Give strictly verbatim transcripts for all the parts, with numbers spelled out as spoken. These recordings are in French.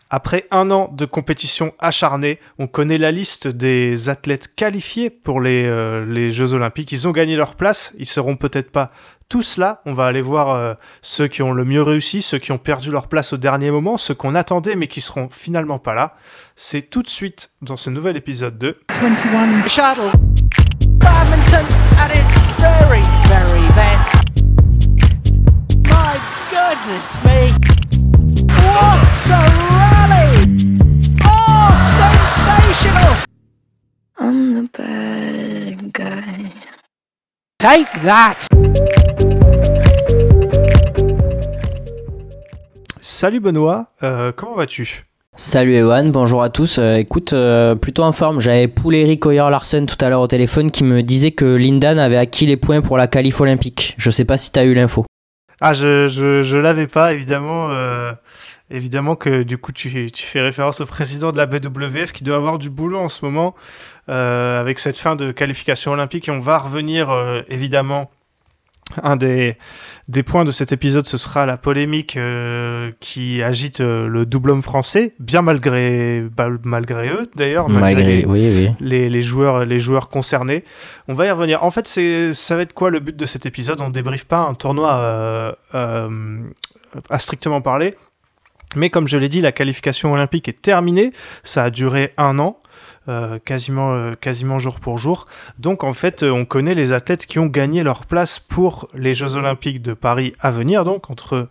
Après un an de compétition acharnée, on connaît la liste des athlètes qualifiés pour les, euh, les Jeux Olympiques. Ils ont gagné leur place, ils seront peut-être pas tous là. On va aller voir euh, ceux qui ont le mieux réussi, ceux qui ont perdu leur place au dernier moment, ceux qu'on attendait mais qui seront finalement pas là. C'est tout de suite dans ce nouvel épisode de vingt et un Shuttle Badminton at its very, very best. My goodness me! What a rally! Oh, sensational! I'm the bad guy. Take that! Salut Benoît, euh, comment vas-tu ? Salut Ewan, bonjour à tous. Euh, écoute, euh, plutôt en forme. J'avais Poul Eric Hoyer-Larsen tout à l'heure au téléphone qui me disait que Lindan avait acquis les points pour la qualif olympique. Je sais pas si t'as eu l'info. Ah, je, je, je l'avais pas, évidemment. Euh, évidemment que du coup, tu, tu fais référence au président de la B W F qui doit avoir du boulot en ce moment euh, avec cette fin de qualification olympique. Et on va revenir, euh, évidemment. Un des, des points de cet épisode, ce sera la polémique euh, qui agite euh, le double homme français, bien malgré, bah, malgré eux d'ailleurs, malgré, malgré les, oui, oui. Les, les, joueurs, les joueurs concernés. On va y revenir. En fait, c'est, ça va être quoi le but de cet épisode ? On débriefe pas un tournoi euh, euh, à strictement parler, mais comme je l'ai dit, la qualification olympique est terminée. Ça a duré un an. Euh, quasiment, euh, quasiment jour pour jour. Donc en fait, euh, on connaît les athlètes qui ont gagné leur place pour les Jeux Olympiques de Paris à venir, donc entre,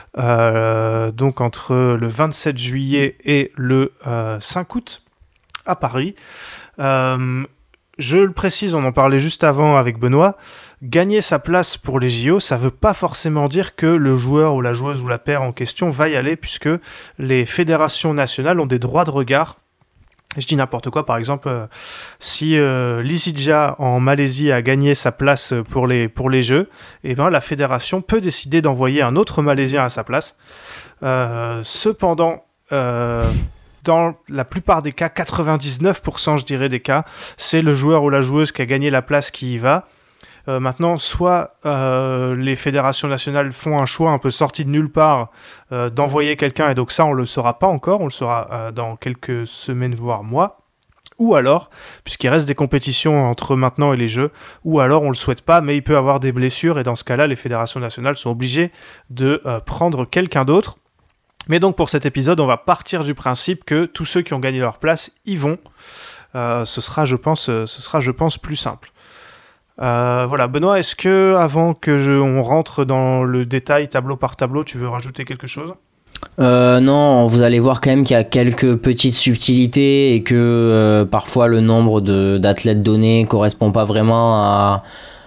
euh, donc entre le vingt-sept juillet et le euh, cinq août à Paris. Euh, je le précise, on en parlait juste avant avec Benoît, gagner sa place pour les J O, ça veut pas forcément dire que le joueur ou la joueuse ou la paire en question va y aller, puisque les fédérations nationales ont des droits de regard. Je dis n'importe quoi, par exemple, euh, si euh, l'Izidja en Malaisie a gagné sa place pour les, pour les Jeux, eh ben, la fédération peut décider d'envoyer un autre Malaisien à sa place. Euh, cependant, euh, dans la plupart des cas, quatre-vingt-dix-neuf pour cent je dirais des cas, c'est le joueur ou la joueuse qui a gagné la place qui y va. Euh, maintenant, soit euh, les fédérations nationales font un choix un peu sorti de nulle part euh, d'envoyer quelqu'un, et donc ça, on le saura pas encore, on le saura euh, dans quelques semaines, voire mois, ou alors, puisqu'il reste des compétitions entre maintenant et les Jeux, ou alors on le souhaite pas, mais il peut avoir des blessures, et dans ce cas-là, les fédérations nationales sont obligées de euh, prendre quelqu'un d'autre. Mais donc, pour cet épisode, on va partir du principe que tous ceux qui ont gagné leur place y vont. Euh, ce sera, je pense, ce sera, je pense, plus simple. Euh, voilà, Benoît, est-ce que avant que je, on rentre dans le détail tableau par tableau, tu veux rajouter quelque chose ? Euh, non, vous allez voir quand même qu'il y a quelques petites subtilités et que euh, parfois le nombre de, d'athlètes donnés correspond pas vraiment à,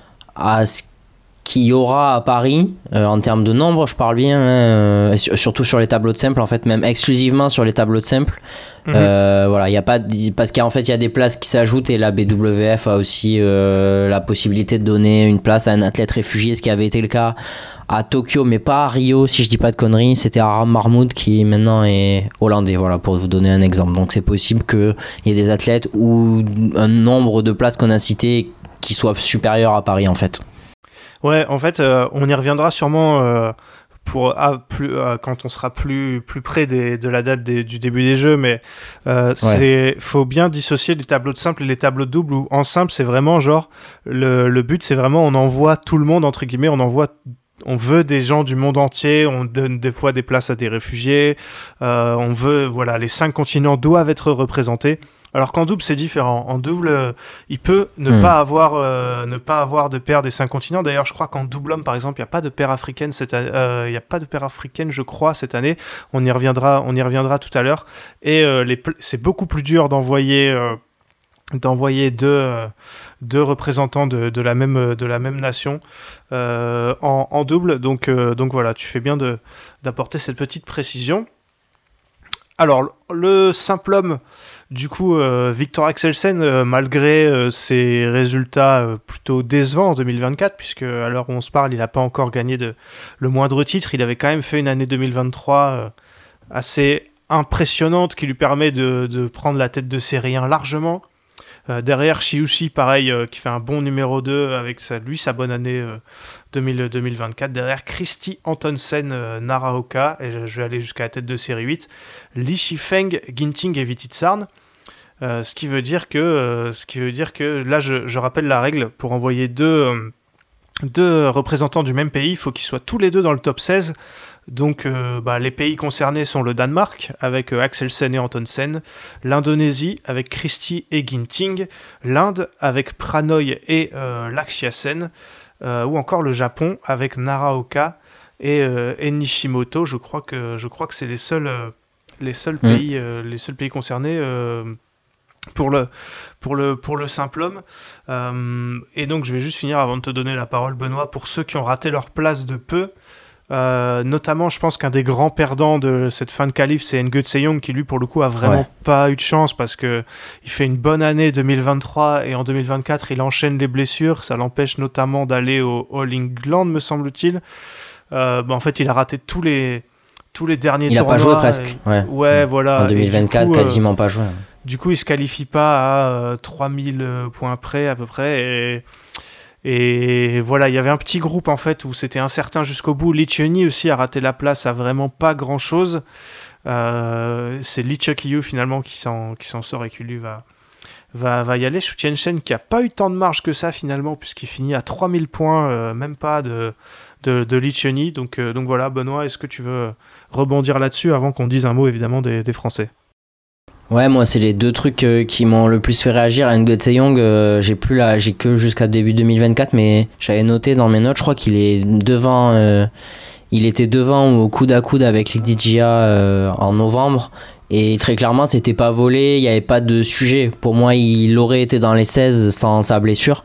à ce qu'il y aura à Paris euh, en termes de nombre, je parle bien, hein, euh, surtout sur les tableaux de simple, en fait, même exclusivement sur les tableaux de simple. Mmh. Euh, voilà, y a pas de, parce qu'en fait il y a des places qui s'ajoutent et la B W F a aussi euh, la possibilité de donner une place à un athlète réfugié, ce qui avait été le cas à Tokyo mais pas à Rio si je dis pas de conneries. C'était Aram Mahmoud qui maintenant est hollandais, voilà, pour vous donner un exemple. Donc c'est possible qu'il y ait des athlètes ou un nombre de places qu'on a cité qui soit supérieur à Paris en fait. Ouais, en fait euh, on y reviendra sûrement euh... pour ah, plus euh, quand on sera plus plus près des, de la date des, du début des Jeux, mais euh, ouais. c'est faut bien dissocier les tableaux de simple et les tableaux de double. Où en simple c'est vraiment genre le le but c'est vraiment on envoie tout le monde entre guillemets, on envoie on veut des gens du monde entier, on donne des fois des places à des réfugiés, euh, on veut voilà les cinq continents doivent être représentés. Alors qu'en double c'est différent. En double, euh, il peut ne mmh. pas avoir euh, ne pas avoir de paire des cinq continents. D'ailleurs, je crois qu'en double homme, par exemple, il y a pas de paire africaine cette année. Euh, il y a pas de paire africaine, je crois, cette année. On y reviendra, on y reviendra tout à l'heure. Et euh, les, c'est beaucoup plus dur d'envoyer euh, d'envoyer deux euh, deux représentants de, de la même de la même nation euh, en, en double. Donc euh, donc voilà, tu fais bien de d'apporter cette petite précision. Alors le simple homme. Du coup, euh, Viktor Axelsen, euh, malgré euh, ses résultats euh, plutôt décevants en deux mille vingt-quatre, puisque à l'heure où on se parle, il n'a pas encore gagné de, le moindre titre, il avait quand même fait une année deux mille vingt-trois euh, assez impressionnante qui lui permet de, de prendre la tête de série un largement. Euh, derrière, Shiushi, pareil, euh, qui fait un bon numéro deux avec sa, lui sa bonne année euh, deux mille, deux mille vingt-quatre. Derrière, Christy Antonsen, euh, Naraoka, et je, je vais aller jusqu'à la tête de série huit. Li Shifeng, Ginting et Vititsarn. Euh, ce qui veut dire que, euh, ce qui veut dire que là, je, je rappelle la règle, pour envoyer deux, euh, deux représentants du même pays, il faut qu'ils soient tous les deux dans le top seize. Donc euh, bah, les pays concernés sont le Danemark avec euh, Axelsen et Antonsen, l'Indonésie avec Christie et Ginting, l'Inde avec Pranoy et euh, Lakshiasen, euh, ou encore le Japon avec Naraoka et, euh, et Nishimoto. Je crois que je crois que c'est les seuls euh, les seuls mmh. pays euh, les seuls pays concernés. Euh, Pour le, pour, le, pour le simple homme. Euh, et donc, je vais juste finir avant de te donner la parole, Benoît, pour ceux qui ont raté leur place de peu. Euh, notamment, je pense qu'un des grands perdants de cette fin de qualif, c'est Ngo Tseyong, qui lui, pour le coup, a vraiment ouais. pas eu de chance parce que il fait une bonne année deux mille vingt-trois et en deux mille vingt-quatre, il enchaîne les blessures. Ça l'empêche notamment d'aller au All England, me semble-t-il. Euh, bah, en fait, il a raté tous les, tous les derniers il tournois. Il a pas joué presque. Et... Ouais. ouais, voilà. En deux mille vingt-quatre, coup, quasiment euh... pas joué. Du coup, il se qualifie pas à euh, trois mille points près à peu près. Et, et voilà, il y avait un petit groupe en fait où c'était incertain jusqu'au bout. Lee Chun-Yi aussi a raté la place à vraiment pas grand chose. Euh, c'est Lee Chuk-Yu finalement qui s'en, qui s'en sort et qui lui va, va, va y aller. Xu Tianchen qui a pas eu tant de marge que ça finalement puisqu'il finit à trois mille points, euh, même pas de, de, de Lee Chun-Yi. Donc, euh, donc voilà, Benoît, est-ce que tu veux rebondir là-dessus avant qu'on dise un mot évidemment des, des Français ? Ouais, moi c'est les deux trucs euh, qui m'ont le plus fait réagir. Ngo Tseyong, euh, j'ai plus là, j'ai que jusqu'à début deux mille vingt-quatre, mais j'avais noté dans mes notes, je crois qu'il est devant, euh, il était devant au coude à coude avec Lidigia euh, en novembre, et très clairement c'était pas volé, il y avait pas de sujet. Pour moi, il aurait été dans les seize sans sa blessure.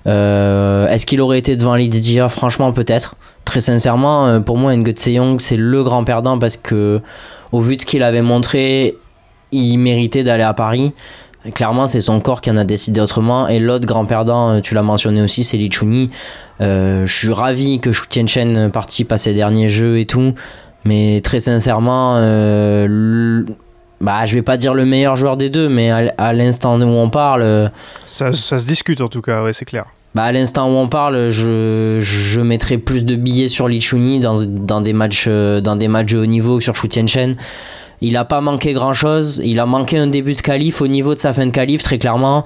Euh, est-ce qu'il aurait été devant Lidigia ? Franchement, peut-être. Très sincèrement, euh, pour moi, Ngo Tseyong c'est le grand perdant parce que au vu de ce qu'il avait montré, il méritait d'aller à Paris. Clairement, c'est son corps qui en a décidé autrement. Et l'autre grand perdant, tu l'as mentionné aussi, c'est Lee Chun-Yi. Euh, je suis ravi que Xu Tianchen participe à ses derniers jeux et tout. Mais très sincèrement, euh, le... bah, je vais pas dire le meilleur joueur des deux, mais à, à l'instant où on parle... Ça, ça se discute en tout cas, ouais, c'est clair. Bah, à l'instant où on parle, je, je mettrais plus de billets sur Lee Chun-Yi dans, dans, des matchs, dans des matchs de haut niveau que sur Xu Tianchen. Il n'a pas manqué grand-chose. Il a manqué un début de qualif au niveau de sa fin de qualif, très clairement.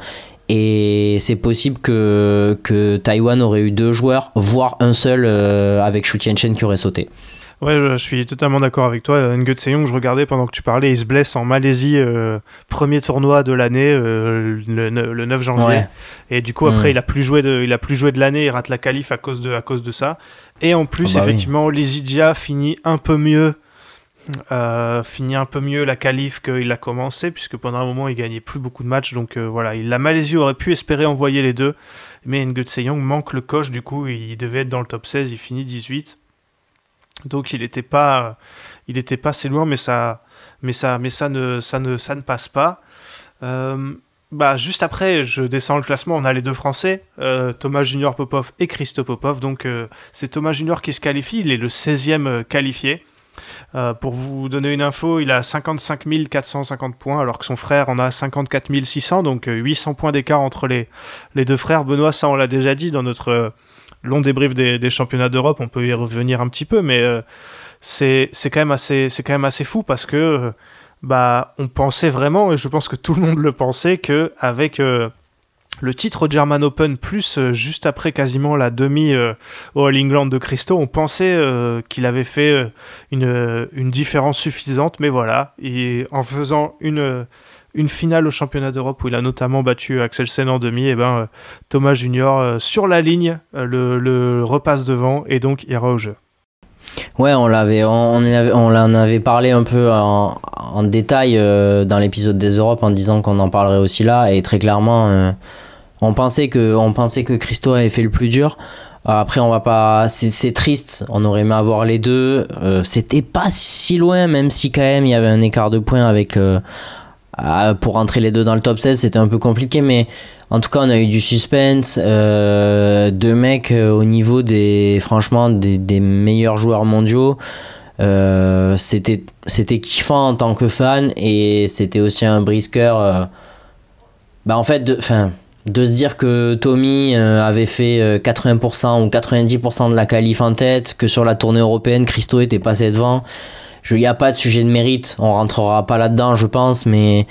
Et c'est possible que, que Taïwan aurait eu deux joueurs, voire un seul euh, avec Xu Tianchen qui aurait sauté. Ouais, je suis totalement d'accord avec toi. Ngo Tseyong, je regardais pendant que tu parlais, il se blesse en Malaisie, euh, premier tournoi de l'année, euh, le, le neuf janvier. Ouais. Et du coup, après, mmh. il a plus joué de, il a plus joué de l'année, il rate la qualif à cause de, à cause de ça. Et en plus, oh bah effectivement, oui. Lizidia finit un peu mieux. Euh, finit un peu mieux la qualif qu'il a commencé, puisque pendant un moment il gagnait plus beaucoup de matchs, donc euh, voilà, la Malaisie aurait pu espérer envoyer les deux, mais Ngo Tseyong manque le coche, du coup il devait être dans le top seize, il finit dix-huit, donc il était pas il était pas assez loin, mais ça mais ça mais ça ne ça ne ça ne passe pas. euh, Bah, juste après, je descends le classement, on a les deux Français, euh, Thomas Junior Popov et Christo Popov, donc euh, c'est Thomas Junior qui se qualifie, il est le seizième qualifié. Euh, pour vous donner une info, il a cinquante-cinq mille quatre cent cinquante points, alors que son frère en a cinquante-quatre mille six cents, donc euh, huit cents points d'écart entre les, les deux frères. Benoît, ça on l'a déjà dit dans notre euh, long débrief des, des championnats d'Europe, on peut y revenir un petit peu, mais euh, c'est, c'est, quand même assez, c'est quand même assez fou parce que euh, bah, on pensait vraiment, et je pense que tout le monde le pensait, qu'avec euh, le titre German Open, plus euh, juste après quasiment la demi euh, au All England de Christo, on pensait euh, qu'il avait fait euh, une, une différence suffisante, mais voilà, et en faisant une, une finale au championnat d'Europe où il a notamment battu Axelsen en demi, et ben, euh, Thomas Junior euh, sur la ligne euh, le, le repasse devant et donc ira au jeu. Ouais, on l'avait, on, on, avait, on en avait parlé un peu en, en détail euh, dans l'épisode des Europes en disant qu'on en parlerait aussi là, et très clairement euh, on pensait que on pensait que Christo avait fait le plus dur. Après, on va pas, c'est, c'est triste, on aurait aimé avoir les deux. Euh, c'était pas si loin, même si quand même il y avait un écart de points avec euh, pour rentrer les deux dans le top seize, c'était un peu compliqué, mais en tout cas on a eu du suspense, euh, deux mecs euh, au niveau des, franchement des, des meilleurs joueurs mondiaux. Euh, c'était c'était kiffant en tant que fan, et c'était aussi un brisqueur. Euh, Bah en fait, de, de se dire que Tommy euh, avait fait euh, quatre-vingts pour cent ou quatre-vingt-dix pour cent de la qualif en tête, que sur la tournée européenne, Christo était passé devant. Il n'y a pas de sujet de mérite, on rentrera pas là-dedans, je pense, mais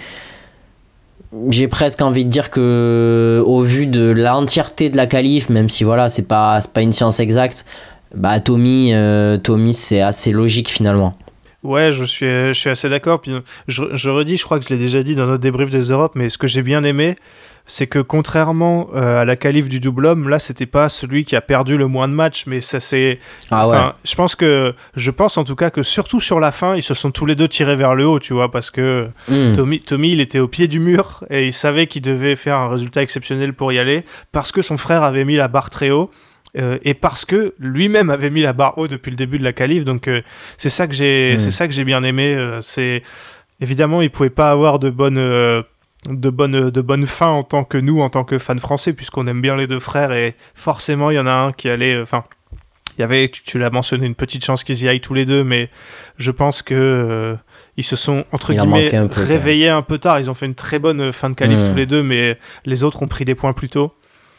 j'ai presque envie de dire que, au vu de l'entièreté de la qualif, même si voilà, c'est pas, c'est pas une science exacte, bah Tommy, euh, Tommy c'est assez logique finalement. Ouais, je suis, je suis assez d'accord. Puis je, je redis, je crois que je l'ai déjà dit dans notre débrief des Europes, mais ce que j'ai bien aimé, c'est que contrairement euh, à la qualif du double homme, là, c'était pas celui qui a perdu le moins de matchs, mais ça c'est. Ah ouais. Je pense que, je pense en tout cas que surtout sur la fin, ils se sont tous les deux tirés vers le haut, tu vois, parce que Mmh. Tommy, Tommy, il était au pied du mur et il savait qu'il devait faire un résultat exceptionnel pour y aller, parce que son frère avait mis la barre très haut. Euh, et parce que lui-même avait mis la barre haut depuis le début de la qualif, donc euh, c'est ça que j'ai, Mmh. c'est ça que j'ai bien aimé. Euh, c'est évidemment il pouvait pas avoir de bonnes, euh, de bonnes, de bonnes fins en tant que nous, en tant que fans français, puisqu'on aime bien les deux frères et forcément il y en a un qui allait, enfin, il y avait, tu, tu l'as mentionné, une petite chance qu'ils y aillent tous les deux, mais je pense que euh, ils se sont entre Il en guillemets manquait un peu, réveillés un peu tard. Ils ont fait une très bonne fin de qualif Mmh. tous les deux, mais les autres ont pris des points plus tôt.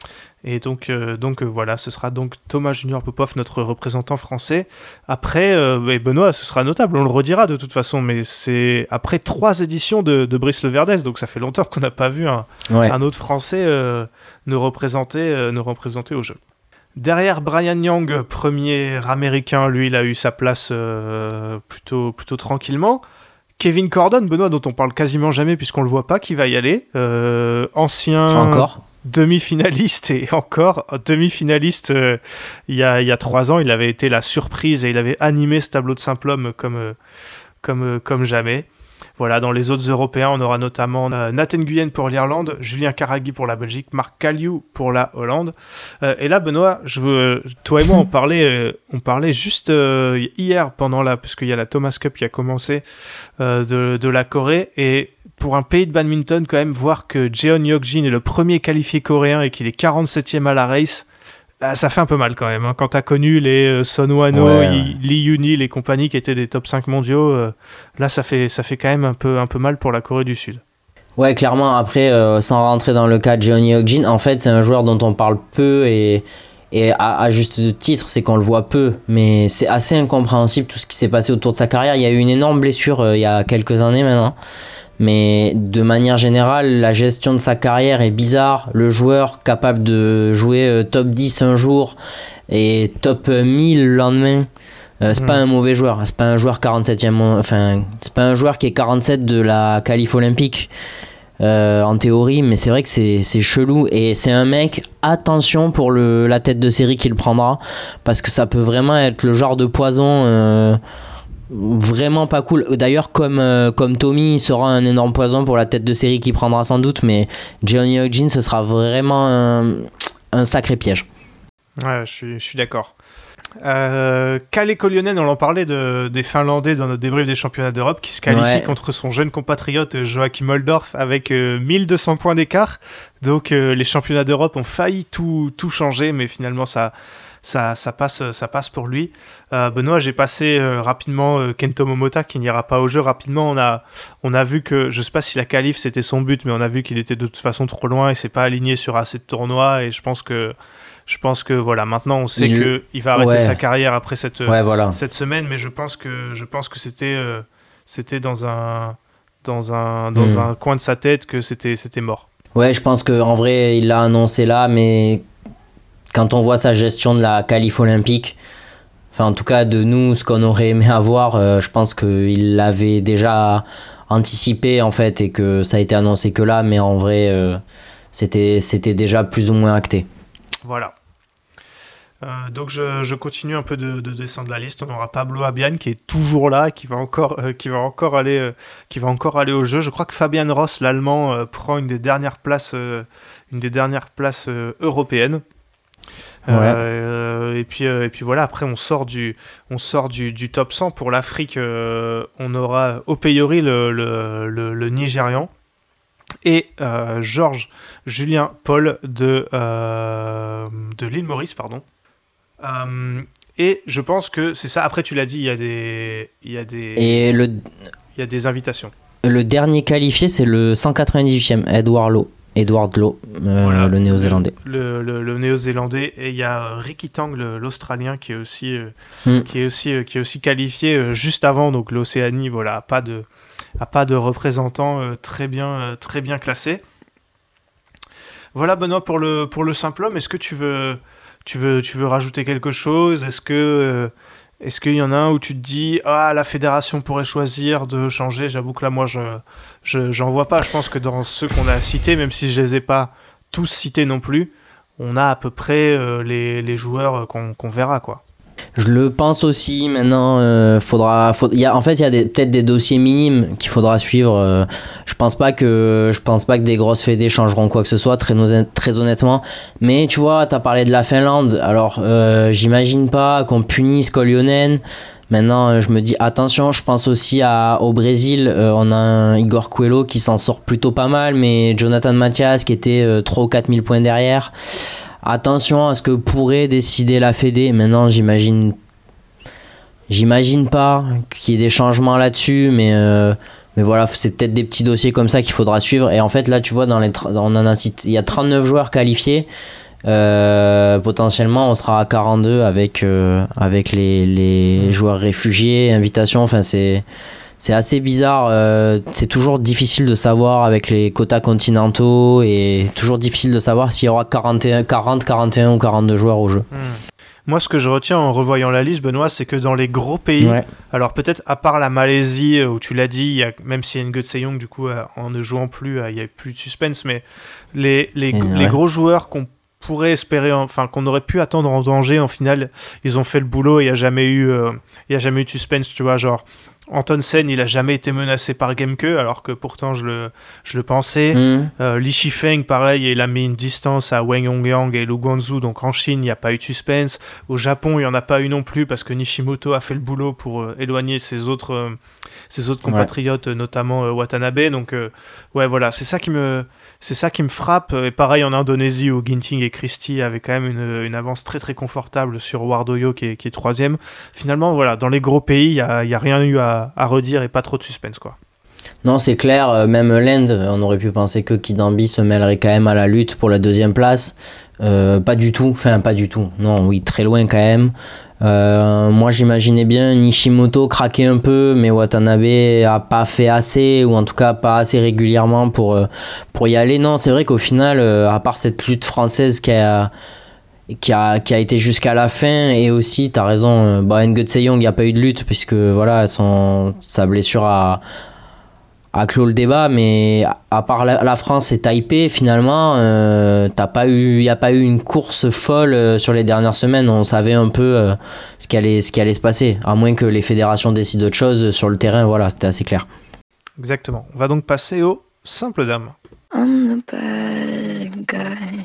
Et donc, euh, donc euh, voilà, ce sera donc Thomas Junior Popov, notre représentant français. Après, euh, et Benoît, ce sera notable, on le redira de toute façon, mais c'est après trois éditions de, de Brice Leverdès, donc ça fait longtemps qu'on n'a pas vu un, Ouais. un autre Français euh, nous, représenter, euh, nous représenter au jeu. Derrière Brian Young, premier américain, lui, il a eu sa place euh, plutôt, plutôt tranquillement. Kevin Cordon, Benoît, dont on parle quasiment jamais puisqu'on le voit pas, qui va y aller. Euh, ancien Encore. demi-finaliste et encore demi-finaliste euh, il y a il y a trois ans, il avait été la surprise et il avait animé ce tableau de simple-homme comme euh, comme euh, comme jamais. Voilà, dans les autres Européens, on aura notamment euh, Nathan Nguyen pour l'Irlande, Julien Caragui pour la Belgique, Marc Caliou pour la Hollande. Euh, et là, Benoît, je veux, toi et moi, on parlait, euh, on parlait juste euh, hier pendant la, parce qu'il y a la Thomas Cup qui a commencé euh, de, de la Corée, et pour un pays de badminton, quand même, voir que Jeon Hyuk-jin est le premier qualifié coréen et qu'il est quarante-septième à la race, ah, ça fait un peu mal quand même. Hein. Quand t'as connu les euh, Son Wano, Ouais, ouais. I- Lee Yuni, les compagnies qui étaient des top cinq mondiaux, euh, là ça fait, ça fait quand même un peu, un peu mal pour la Corée du Sud. Ouais, clairement, après, euh, sans rentrer dans le cas de Jeon Hyuk-jin, en fait, c'est un joueur dont on parle peu et, et à, à juste titre, c'est qu'on le voit peu, mais c'est assez incompréhensible tout ce qui s'est passé autour de sa carrière. Il y a eu une énorme blessure euh, il y a quelques années maintenant, mais de manière générale, la gestion de sa carrière est bizarre. Le joueur capable de jouer euh, top dix un jour et top mille le lendemain, Euh, c'est Mm. pas un mauvais joueur, c'est pas un joueur quarante-septième, enfin, c'est pas un joueur qui est quarante-sept de la qualif olympique euh, en théorie, mais c'est vrai que c'est, c'est chelou et c'est un mec, attention pour le, la tête de série qu'il prendra, parce que ça peut vraiment être le genre de poison euh, vraiment pas cool. D'ailleurs, comme, euh, comme Tommy, il sera un énorme poison pour la tête de série qu'il prendra sans doute, mais Jeon Hyuk-jin, ce sera vraiment un, un sacré piège. Ouais, je suis, je suis d'accord. Euh, Kalle Koljonen, on en parlait de, des Finlandais dans notre débrief des championnats d'Europe, qui se qualifie Ouais. contre son jeune compatriote Joachim Oldorf avec euh, mille deux cents points d'écart. Donc euh, les championnats d'Europe ont failli tout, tout changer, mais finalement ça, ça, ça, passe, ça passe pour lui. Euh, Benoît, j'ai passé euh, rapidement euh, Kento Momota qui n'ira pas au jeu. Rapidement, on a, on a vu que, je sais pas si la qualif c'était son but, mais on a vu qu'il était de toute façon trop loin et s'est pas aligné sur assez de tournois. Et je pense que Je pense que voilà, maintenant on sait Il- que il va arrêter ouais. sa carrière après cette, Ouais, voilà. cette semaine, mais je pense que je pense que c'était euh, c'était dans un dans un dans Mm. un coin de sa tête que c'était c'était mort. Ouais, je pense qu'en vrai, il l'a annoncé là, mais quand on voit sa gestion de la qualif olympique, enfin en tout cas de nous, ce qu'on aurait aimé avoir, euh, je pense qu'il l'avait déjà anticipé en fait et que ça a été annoncé que là, mais en vrai, euh, c'était, c'était déjà plus ou moins acté. Voilà. Euh, donc je, je continue un peu de, de descendre la liste. On aura Pablo Abian qui est toujours là, qui va encore, euh, qui va encore aller, euh, qui va encore aller au jeu. Je crois que Fabian Ross, l'Allemand, euh, prend une des dernières places, euh, une des dernières places euh, européennes. Ouais. Euh, et puis euh, et puis voilà. Après on sort du, on sort du, du top cent pour l'Afrique. Euh, on aura Opeyori le, le, le, le Nigérian. Et euh, Georges Julien Paul de, euh, de l'île Maurice, pardon. Euh, et je pense que c'est ça. Après, tu l'as dit, il y a des, il y a des, Et le, il y a des invitations. le dernier qualifié, c'est le cent quatre-vingt-dix-huitième, Edouard Lowe. Edward Lowe, euh, Voilà, le néo-zélandais. Le, le, le néo-zélandais. Et il y a Ricky Tang, le- l'Australien, qui est aussi, euh, Mm. qui est aussi, euh, qui est aussi qualifié euh, juste avant. Donc l'Océanie, voilà, a pas de, a pas de représentant euh, très bien, euh, très bien classé. Voilà, Benoît, pour le, pour le simple homme. Est-ce que tu veux, tu veux, tu veux rajouter quelque chose? Est-ce que, euh, est-ce qu'il y en a un où tu te dis, ah, la fédération pourrait choisir de changer? J'avoue que là, moi, je, je, j'en vois pas. Je pense que dans ceux qu'on a cités, même si je les ai pas tous cités non plus, on a à peu près euh, les, les joueurs qu'on, qu'on verra, quoi. Je le pense aussi. Maintenant, euh, faudra, faut- il y a, en fait, il y a des- peut-être des dossiers minimes qu'il faudra suivre. euh, je pense pas que, je pense pas que des grosses fédés changeront quoi que ce soit, très, no- très honnêtement. Mais tu vois, t'as parlé de la Finlande. Alors, euh, j'imagine pas qu'on punisse Kolionen. Maintenant, euh, je me dis attention. Je pense aussi à, au Brésil. euh, on a un Igor Coelho qui s'en sort plutôt pas mal, mais Jonathan Mathias qui était euh, trois ou quatre mille points derrière. Attention à ce que pourrait décider la Fédé. Maintenant, j'imagine, j'imagine pas qu'il y ait des changements là-dessus, mais, euh, mais voilà, c'est peut-être des petits dossiers comme ça qu'il faudra suivre. Et en fait, là, tu vois, dans les, tra- on en a cité, il y a trente-neuf joueurs qualifiés. Euh, potentiellement, on sera à quarante-deux avec, euh, avec les, les joueurs réfugiés, invitations. Enfin, c'est. C'est assez bizarre, euh, c'est toujours difficile de savoir avec les quotas continentaux et toujours difficile de savoir s'il y aura quarante, quarante, quarante et un ou quarante-deux joueurs au jeu. Hmm. Moi, ce que je retiens en revoyant la liste, Benoît, c'est que dans les gros pays, Ouais. alors peut-être à part la Malaisie, euh, où tu l'as dit, il y a, même si Ngo Tseyong, du coup, euh, en ne jouant plus, euh, il n'y a plus de suspense, mais les, les, Et les ouais. gros joueurs qu'on pourrait espérer, enfin qu'on aurait pu attendre en danger, en finale, ils ont fait le boulot et il n'y a jamais eu, euh, il y a jamais eu de suspense, tu vois, genre Antonsen, il a jamais été menacé par Gemke, alors que pourtant je le, je le pensais. Mmh. Euh, Li Shifeng, pareil, il a mis une distance à Wang Yongyang et Lu Guangzhou, donc en Chine, il n'y a pas eu de suspense. Au Japon, il n'y en a pas eu non plus, parce que Nishimoto a fait le boulot pour euh, éloigner ses autres, euh, ses autres compatriotes, ouais. notamment euh, Watanabe. Donc, euh, ouais, voilà, c'est ça qui me, c'est ça qui me frappe. Et pareil, en Indonésie, où Ginting et Christie avaient quand même une, une avance très très confortable sur Wardoyo, qui est, qui est troisième. Finalement, voilà, dans les gros pays, il n'y a, y a rien eu à, à redire et pas trop de suspense, quoi. Non, c'est clair, euh, même l'Inde, on aurait pu penser que Kidambi se mêlerait quand même à la lutte pour la deuxième place. Euh, pas du tout, enfin pas du tout, non, oui, très loin quand même. Euh, moi j'imaginais bien Nishimoto craquer un peu, mais Watanabe a pas fait assez, ou en tout cas pas assez régulièrement pour, euh, pour y aller. Non, c'est vrai qu'au final, euh, à part cette lutte française qui a... Qui a, qui a été jusqu'à la fin, et aussi t'as raison, bah, Ngo Tseyong, il n'y a pas eu de lutte puisque voilà, son, sa blessure a, a clos le débat, mais à part la, la France et Taipei, finalement euh, t'as pas eu, il n'y a pas eu une course folle euh, sur les dernières semaines. On savait un peu euh, ce, qui allait, ce qui allait se passer, à moins que les fédérations décident autre chose sur le terrain. Voilà, c'était assez clair. Exactement. On va donc passer aux simples dames. I'm the bad guy.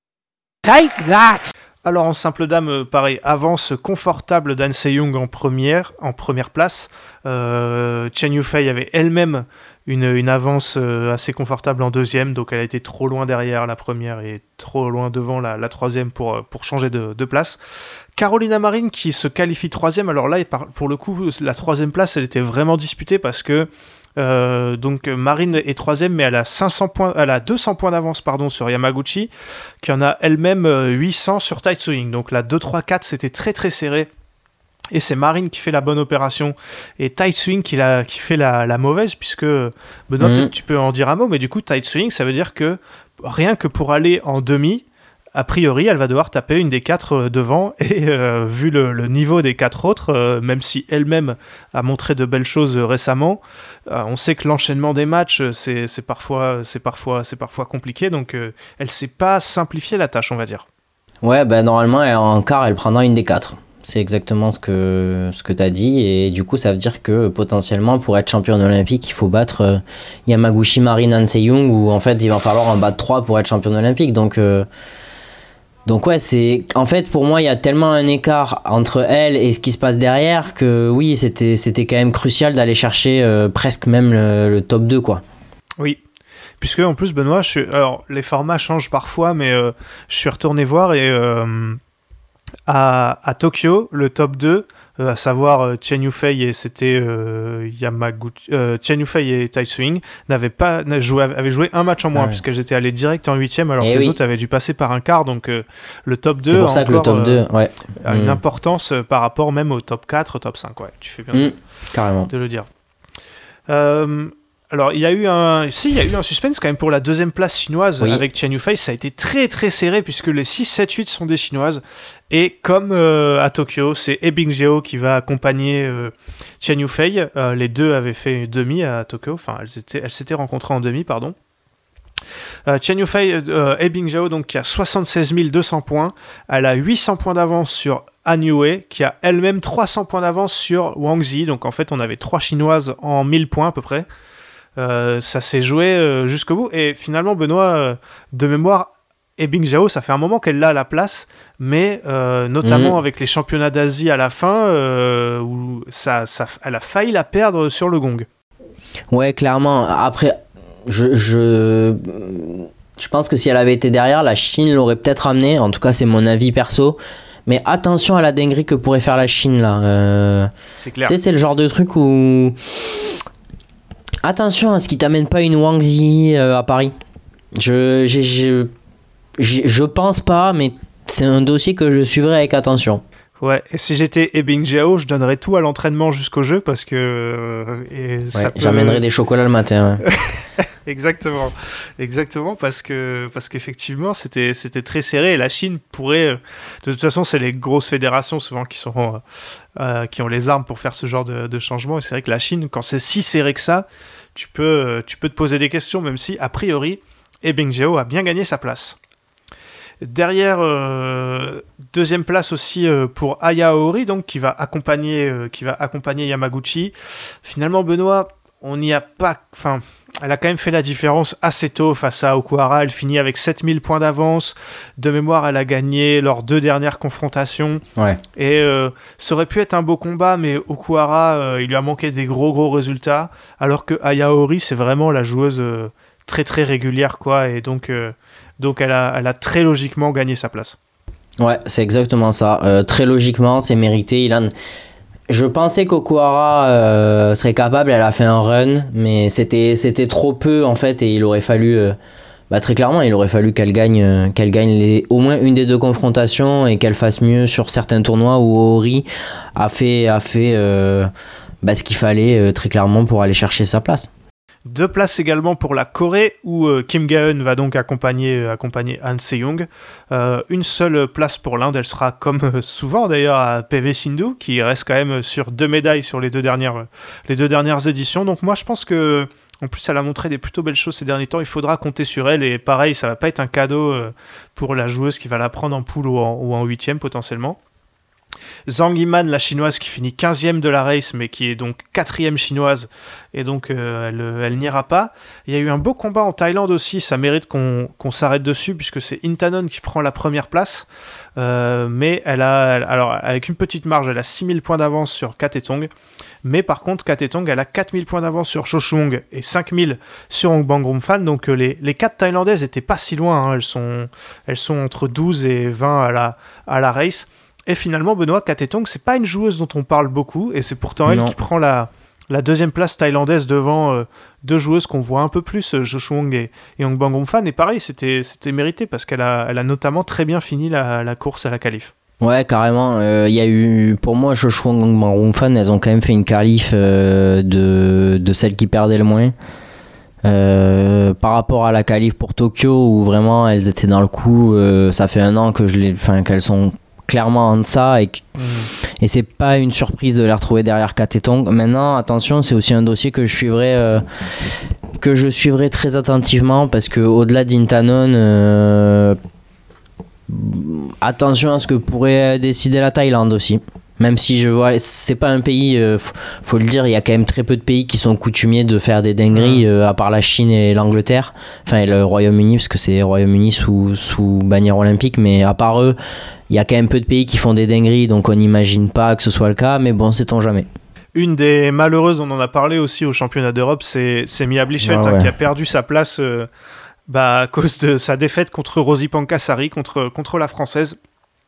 Take that! Alors en simple dame, euh, pareil, avance confortable d'An Se-young en première, en première place. Euh, Chen Yufei avait elle-même une, une avance euh, assez confortable en deuxième, donc elle a été trop loin derrière la première et trop loin devant la, la troisième pour, pour changer de, de place. Carolina Marin qui se qualifie troisième, alors là pour le coup la troisième place elle était vraiment disputée parce que Euh, donc Marine est troisième, mais elle a cinq cents points, elle a deux cents points d'avance pardon sur Yamaguchi, qui en a elle-même huit cents sur Tai Tzu-ying. Donc là deux trois quatre c'était très très serré. Et c'est Marine qui fait la bonne opération et Tai Tzu-ying qui, la, qui fait la, la mauvaise, puisque Benoît, mmh. tu peux en dire un mot, mais du coup Tai Tzu-ying ça veut dire que rien que pour aller en demi, a priori, elle va devoir taper une des quatre devant, et euh, vu le, le niveau des quatre autres, euh, même si elle-même a montré de belles choses récemment, euh, on sait que l'enchaînement des matchs, c'est, c'est, parfois, c'est, parfois, c'est parfois compliqué, donc euh, elle ne s'est pas simplifié la tâche, on va dire. Ouais, bah, normalement, en quart, elle prendra une des quatre. C'est exactement ce que, ce que tu as dit, et du coup, ça veut dire que potentiellement, pour être championne olympique, il faut battre euh, Yamaguchi, Marine, An Se-young, ou en fait, il va falloir en battre trois pour être championne olympique, donc... Euh, Donc ouais, c'est en fait pour moi il y a tellement un écart entre elle et ce qui se passe derrière que oui, c'était c'était quand même crucial d'aller chercher euh, presque même le, le top deux quoi. Oui. Puisque en plus Benoît, je suis... alors les formats changent parfois, mais euh, je suis retourné voir et euh, À, à Tokyo, le top deux, euh, à savoir euh, Chen Yufei et c'était euh, Yamaguchi, euh, Chen Yufei et Tai Tzu-Ying n'avaient pas joué, avaient joué un match en moins, ah ouais. puisqu'elles étaient allées direct en huitième, alors et que oui. les autres avaient dû passer par un quart. Donc euh, le top deux c'est pour ça encore, que le top deux ouais. a une mmh. importance euh, par rapport même au top quatre, au top cinq. Ouais, tu fais bien mmh. de, Carrément. de le dire. Euh, Alors, il y a eu un, si, il y a eu un suspense quand même pour la deuxième place chinoise oui. avec Chen Yufei. Ça a été très très serré puisque les six, sept, huit sont des chinoises. Et comme euh, à Tokyo, c'est He Bingjiao qui va accompagner euh, Chen Yufei. Euh, les deux avaient fait demi à Tokyo. Enfin, elles, étaient, elles s'étaient rencontrées en demi, pardon. Euh, Chen Yufei, euh, He Bingjiao, donc qui a soixante-seize mille deux cents points. Elle a huit cents points d'avance sur Han Yue, qui a elle-même trois cents points d'avance sur Wang Zi. Donc en fait, on avait trois chinoises en mille points à peu près. Euh, ça s'est joué euh, jusqu'au bout et finalement Benoît euh, de mémoire He Bingjiao ça fait un moment qu'elle l'a à la place mais euh, notamment mmh. avec les championnats d'Asie à la fin euh, où ça, ça, elle a failli la perdre sur le gong. Ouais, clairement. Après je, je, je pense que si elle avait été derrière, la Chine l'aurait peut-être amenée, en tout cas c'est mon avis perso. Mais attention à la dinguerie que pourrait faire la Chine là. Euh, c'est clair. Tu sais, c'est le genre de truc où attention à ce qui t'amène pas une Wang Zi euh, à Paris. Je, je, je, je, je pense pas, mais c'est un dossier que je suivrai avec attention. Ouais, et si j'étais He Bingjiao, je donnerais tout à l'entraînement jusqu'au jeu parce que. Euh, et ouais, ça peut... J'amènerais des chocolats le matin. Ouais. Exactement, exactement, parce que parce qu'effectivement c'était c'était très serré et la Chine pourrait, de toute façon c'est les grosses fédérations souvent qui sont euh, qui ont les armes pour faire ce genre de, de changement et c'est vrai que la Chine quand c'est si serré que ça, tu peux tu peux te poser des questions même si a priori He Bingjiao a bien gagné sa place. Derrière, euh, deuxième place aussi euh, pour Aya Aori donc qui va accompagner euh, qui va accompagner Yamaguchi. Finalement Benoît, on n'y a pas, enfin. Elle a quand même fait la différence assez tôt face à Okuhara. Elle finit avec sept mille points d'avance. De mémoire, elle a gagné leurs deux dernières confrontations. Ouais. Et euh, ça aurait pu être un beau combat, mais Okuhara, euh, il lui a manqué des gros gros résultats. Alors que Aya Aori, c'est vraiment la joueuse euh, très très régulière, quoi. Et donc, euh, donc elle a, elle a très logiquement gagné sa place. Ouais, c'est exactement ça. Euh, très logiquement, c'est mérité. Ilan. Je pensais qu'Okuhara euh, serait capable, elle a fait un run, mais c'était, c'était trop peu en fait, et il aurait fallu, euh, bah, très clairement, il aurait fallu qu'elle gagne, euh, qu'elle gagne les, au moins une des deux confrontations et qu'elle fasse mieux sur certains tournois où Ori a fait, a fait euh, bah, ce qu'il fallait euh, très clairement pour aller chercher sa place. Deux places également pour la Corée où euh, Kim Ga-eun va donc accompagner, euh, accompagner Han Se-young. Euh, une seule place pour l'Inde, elle sera comme euh, souvent d'ailleurs à P V Sindhu qui reste quand même sur deux médailles sur les deux dernières, euh, les deux dernières éditions. Donc moi je pense que en plus elle a montré des plutôt belles choses ces derniers temps, il faudra compter sur elle et pareil ça va pas être un cadeau euh, pour la joueuse qui va la prendre en poule ou en, ou en huitième potentiellement. Zhang Yiman, la chinoise qui finit quinzième de la race mais qui est donc quatrième chinoise et donc euh, elle, elle n'ira pas. Il y a eu un beau combat en Thaïlande aussi, ça mérite qu'on, qu'on s'arrête dessus puisque c'est Intanon qui prend la première place euh, mais elle a, elle, alors avec une petite marge, elle a six mille points d'avance sur Katetong mais par contre Katetong elle a quatre mille points d'avance sur Cho Chung et cinq mille sur Ong Bang Rumfan donc euh, les, les quatre Thaïlandaises étaient pas si loin, hein. elles, sont, elles sont entre douze et vingt à la, à la race. Et finalement, Benoît, Katetong, c'est pas une joueuse dont on parle beaucoup, et c'est pourtant elle non. qui prend la, la deuxième place thaïlandaise devant euh, deux joueuses qu'on voit un peu plus, euh, Jo Chung et, et Ong Bang Rumfan. Et pareil, c'était, c'était mérité parce qu'elle a, elle a notamment très bien fini la, la course à la qualif. Ouais, carrément. Il euh, y a eu, pour moi, Jo Chung et Ong Bang Rumfan, elles ont quand même fait une qualif euh, de, de celle qui perdait le moins. Euh, par rapport à la qualif pour Tokyo où vraiment elles étaient dans le coup, euh, ça fait un an que je les, enfin qu'elles sont clairement en deçà et, mmh. et c'est pas une surprise de les retrouver derrière Katetong. Maintenant, attention, c'est aussi un dossier que je suivrai, euh, que je suivrai très attentivement parce que au-delà d'Intanon, euh, attention à ce que pourrait décider la Thaïlande aussi. Même si je vois, c'est pas un pays, euh, faut, faut le dire, il y a quand même très peu de pays qui sont coutumiers de faire des dingueries, euh, à part la Chine et l'Angleterre, enfin et le Royaume-Uni, parce que c'est le Royaume-Uni sous, sous bannière olympique, mais à part eux, il y a quand même peu de pays qui font des dingueries, donc on n'imagine pas que ce soit le cas, mais bon, sait-on jamais. Une des malheureuses, on en a parlé aussi au championnat d'Europe, c'est, c'est Mia Blichfeldt ah ouais. hein, qui a perdu sa place euh, bah, à cause de sa défaite contre Rosie Pankasari, contre, contre la française.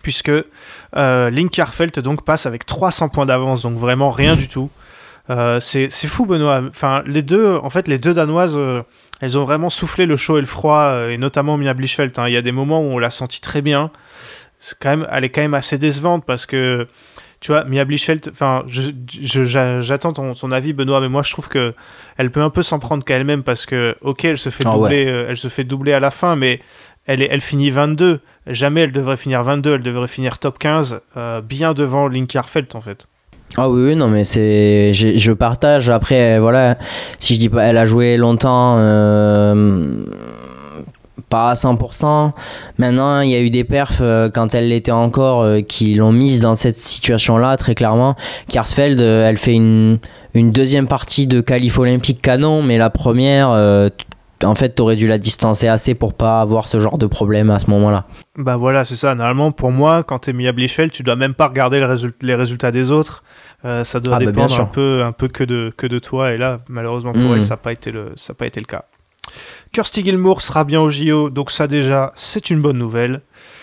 puisque euh, Linkarfeld donc passe avec trois cents points d'avance, donc vraiment rien du tout. Euh, c'est, c'est fou, Benoît. Enfin, les deux, en fait, les deux Danoises, euh, elles ont vraiment soufflé le chaud et le froid, euh, et notamment Mia Blichfeldt. Hein. Il y a des moments où on l'a senti très bien. C'est quand même, elle est quand même assez décevante parce que, tu vois, Mia Blichfeldt, enfin, je, je, je, j'attends ton, ton avis, Benoît, mais moi je trouve que elle peut un peu s'en prendre qu'à elle-même parce que, ok, elle se fait Ah doubler, ouais. euh, elle se fait doubler à la fin, mais elle, est, elle finit vingt-deux. Jamais elle devrait finir vingt-deux, elle devrait finir top quinze, euh, bien devant Linkarfeld en fait. Ah oui, oui, non, mais c'est, je, je partage. Après, voilà, si je dis pas, elle a joué longtemps, euh, pas à cent pour cent. Maintenant, il y a eu des perfs euh, quand elle l'était encore euh, qui l'ont mise dans cette situation-là, très clairement. Kjaersfeld, euh, elle fait une, une deuxième partie de qualif olympique canon, mais la première, euh, en fait, t'aurais dû la distancer assez pour pas avoir ce genre de problème à ce moment-là. Bah voilà, c'est ça. Normalement, pour moi, quand t'es Mia Blichfeldt, tu dois même pas regarder le résul- les résultats des autres. Euh, ça doit Ah bah, bien dépendre sûr. un peu, un peu que de, que de toi. Et là, malheureusement pour Mmh. elle, ça n'a pas été le, ça n'a pas été le cas. Kirsty Gilmour sera bien au J O, donc ça déjà, c'est une bonne nouvelle.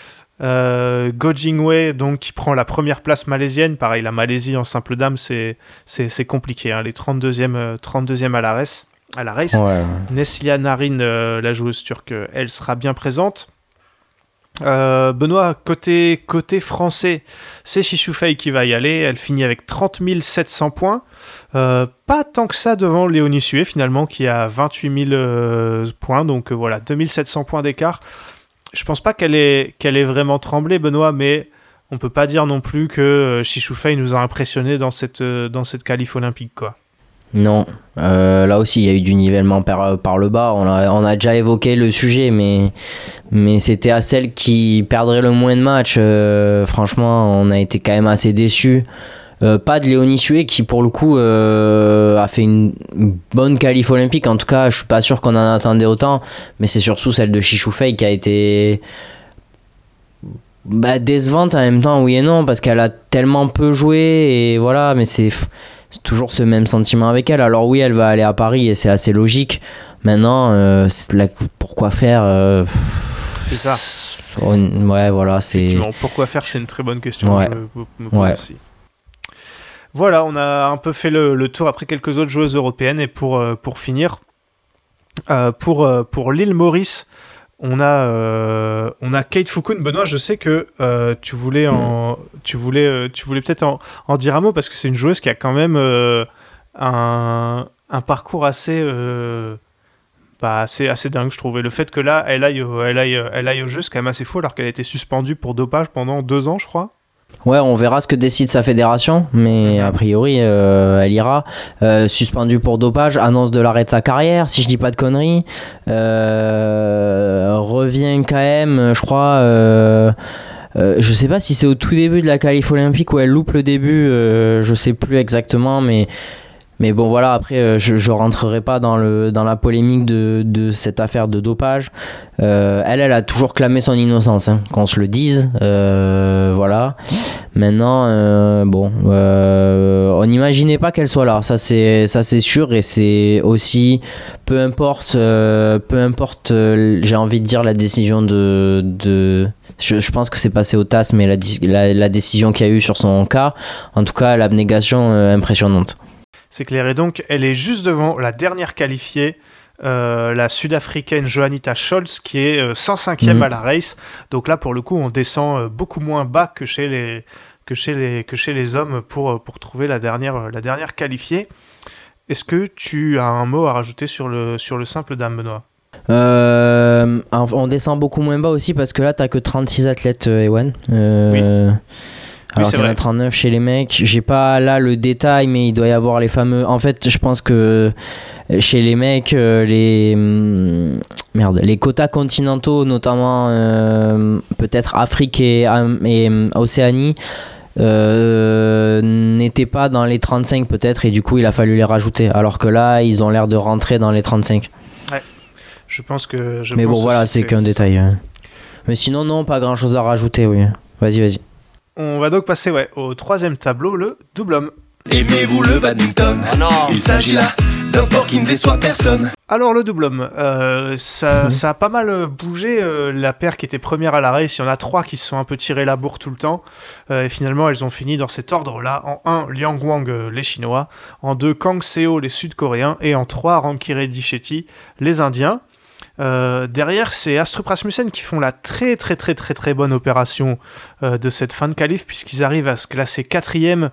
Euh, Go Jingwei, donc qui prend la première place malaisienne. Pareil, la Malaisie en simple dame, c'est, c'est, c'est compliqué. Hein. Les trente-deuxièmes, euh, trente-deuxièmes à la race. À la race. Ouais, ouais. Neslia Narin, euh, la joueuse turque, elle sera bien présente. Euh, Benoît, côté, côté français, c'est Shishufei qui va y aller. Elle finit avec trente mille sept cents points. Euh, pas tant que ça devant Léonie Sué, finalement, qui a vingt-huit mille euh, points. Donc euh, voilà, deux mille sept cents points d'écart. Je pense pas qu'elle ait, qu'elle ait vraiment tremblé, Benoît, mais on peut pas dire non plus que euh, Shishufei nous a impressionnés dans cette, euh, dans cette qualif olympique, quoi. Non, euh, là aussi il y a eu du nivellement par, par le bas, on a, on a déjà évoqué le sujet, mais, mais c'était à celle qui perdrait le moins de matchs. Euh, franchement, on a été quand même assez déçus. Euh, pas de Léonie Sué qui pour le coup euh, a fait une bonne qualif olympique, en tout cas je suis pas sûr qu'on en attendait autant, mais c'est surtout celle de Shishufei qui a été bah, décevante en même temps, oui et non, parce qu'elle a tellement peu joué, et voilà, mais c'est... C'est toujours ce même sentiment avec elle. Alors oui, elle va aller à Paris et c'est assez logique. Maintenant, euh, c'est la... pourquoi faire euh... C'est ça. On... Ouais, voilà, c'est... Effectivement, pourquoi faire, c'est une très bonne question. Ouais. Je me- me pose Ouais. aussi. Voilà, on a un peu fait le, le tour après quelques autres joueuses européennes. Et pour, euh, pour finir, euh, pour, euh, pour l'île Maurice, on a, euh, on a Kate Fukun. Benoît, je sais que euh, tu voulais, en, tu voulais, euh, tu voulais peut-être en, en dire un mot parce que c'est une joueuse qui a quand même euh, un, un parcours assez, euh, bah, assez, assez dingue, je trouvais. Le fait que là, elle aille, au- elle aille, elle aille au jeu, c'est quand même assez fou alors qu'elle a été suspendue pour dopage pendant deux ans, je crois. Ouais, on verra ce que décide sa fédération, mais a priori, euh, elle ira. Euh, suspendue pour dopage, annonce de l'arrêt de sa carrière, si je dis pas de conneries. Euh, revient quand même, je crois. Euh, euh, je sais pas si c'est au tout début de la qualif olympique où elle loupe le début, euh, je sais plus exactement, mais. Mais bon voilà, après euh, je, je rentrerai pas dans, le, dans la polémique de, de cette affaire de dopage. Euh, elle, elle a toujours clamé son innocence, hein, qu'on se le dise. Euh, voilà. Maintenant, euh, bon, euh, on n'imaginait pas qu'elle soit là, ça c'est, ça c'est sûr, et c'est aussi, peu importe, euh, peu importe, euh, j'ai envie de dire la décision de... de je, je pense que c'est passé au T A S, mais la, la, la décision qu'il y a eu sur son cas, en tout cas l'abnégation euh, impressionnante. C'est clair. Et donc, elle est juste devant la dernière qualifiée, euh, la sud-africaine Johanita Scholz, qui est euh, cent cinquième Mmh. à la race. Donc là, pour le coup, on descend euh, beaucoup moins bas que chez les, que chez les, que chez les hommes pour, pour trouver la dernière, la dernière qualifiée. Est-ce que tu as un mot à rajouter sur le, sur le simple dame, Benoît ? Euh, on descend beaucoup moins bas aussi parce que là t'as que trente-six athlètes, euh, Ewan. Euh, Oui. Alors Oui, c'est qu'il y en a vrai. trente-neuf chez les mecs. J'ai pas là le détail, mais il doit y avoir les fameux. En fait, je pense que chez les mecs, euh, les hum, merde, les quotas continentaux, notamment euh, peut-être Afrique et, et hum, Océanie, euh, n'étaient pas dans les trente-cinq peut-être, et du coup il a fallu les rajouter. Alors que là, ils ont l'air de rentrer dans les trente-cinq. Je pense que... Je Mais pense bon, voilà, aussi c'est que qu'un ça. détail. hein. Mais sinon, non, pas grand chose à rajouter, oui. Vas-y, vas-y. On va donc passer ouais, au troisième tableau, le double homme. Aimez-vous le badminton? Oh non. Il s'agit là d'un sport qui ne déçoit personne. Alors le double homme, euh, ça, mmh. ça a pas mal bougé, euh, la paire qui était première à la race, il y en a trois qui se sont un peu tiré la bourre tout le temps, euh, et finalement elles ont fini dans cet ordre-là, en un, Liang Wang, euh, les Chinois, en deux, Kang Seo, les Sud-Coréens, et en trois, Ranky Reddy-Shetty, les Indiens. Euh, derrière, c'est Astrup Rasmussen qui font la très très très très très bonne opération euh, de cette fin de qualif, puisqu'ils arrivent à se classer quatrième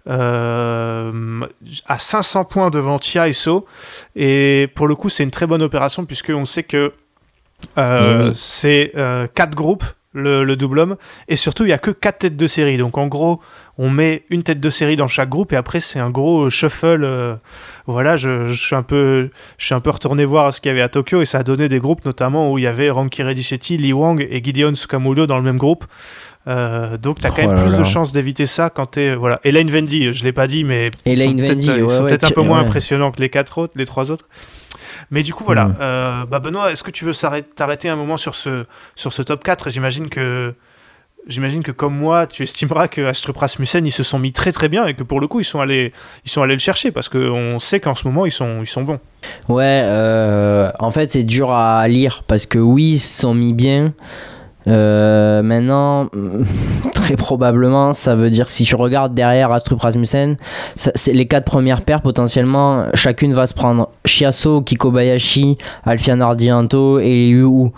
Euh, à cinq cents points devant Chia et So, et pour le coup c'est une très bonne opération puisqu'on sait que euh, oui. c'est euh, quatre groupes le, le double homme, et surtout il n'y a que quatre têtes de série, donc en gros on met une tête de série dans chaque groupe et après c'est un gros shuffle. Euh, voilà, je, je suis un peu je suis un peu retourné voir ce qu'il y avait à Tokyo et ça a donné des groupes notamment où il y avait Ranky Reddy-Shetty, Lee Wang et Gideon Tsukamoto dans le même groupe. Euh, donc t'as quand même oh plus là. de chances d'éviter ça quand t'es voilà. Et Lane Vendy, je l'ai pas dit, mais ils sont peut-être, Vendy, ouais, ouais, peut-être un peu ouais. moins impressionnants que les quatre autres, les trois autres. Mais du coup voilà, mmh. euh, bah Benoît, est-ce que tu veux t'arrêter un moment sur ce sur ce top quatre? J'imagine que j'imagine que comme moi, tu estimeras que Astrup Rasmussen ils se sont mis très très bien et que pour le coup ils sont allés ils sont allés le chercher parce que on sait qu'en ce moment ils sont ils sont bons. Ouais, euh, en fait c'est dur à lire parce que oui ils se sont mis bien. Euh, maintenant, très probablement, ça veut dire que si tu regardes derrière Astrup Rasmussen, ça, c'est les quatre premières paires potentiellement, chacune va se prendre Chiasso, Kikobayashi, Alfian Ardianto et Liu Hu.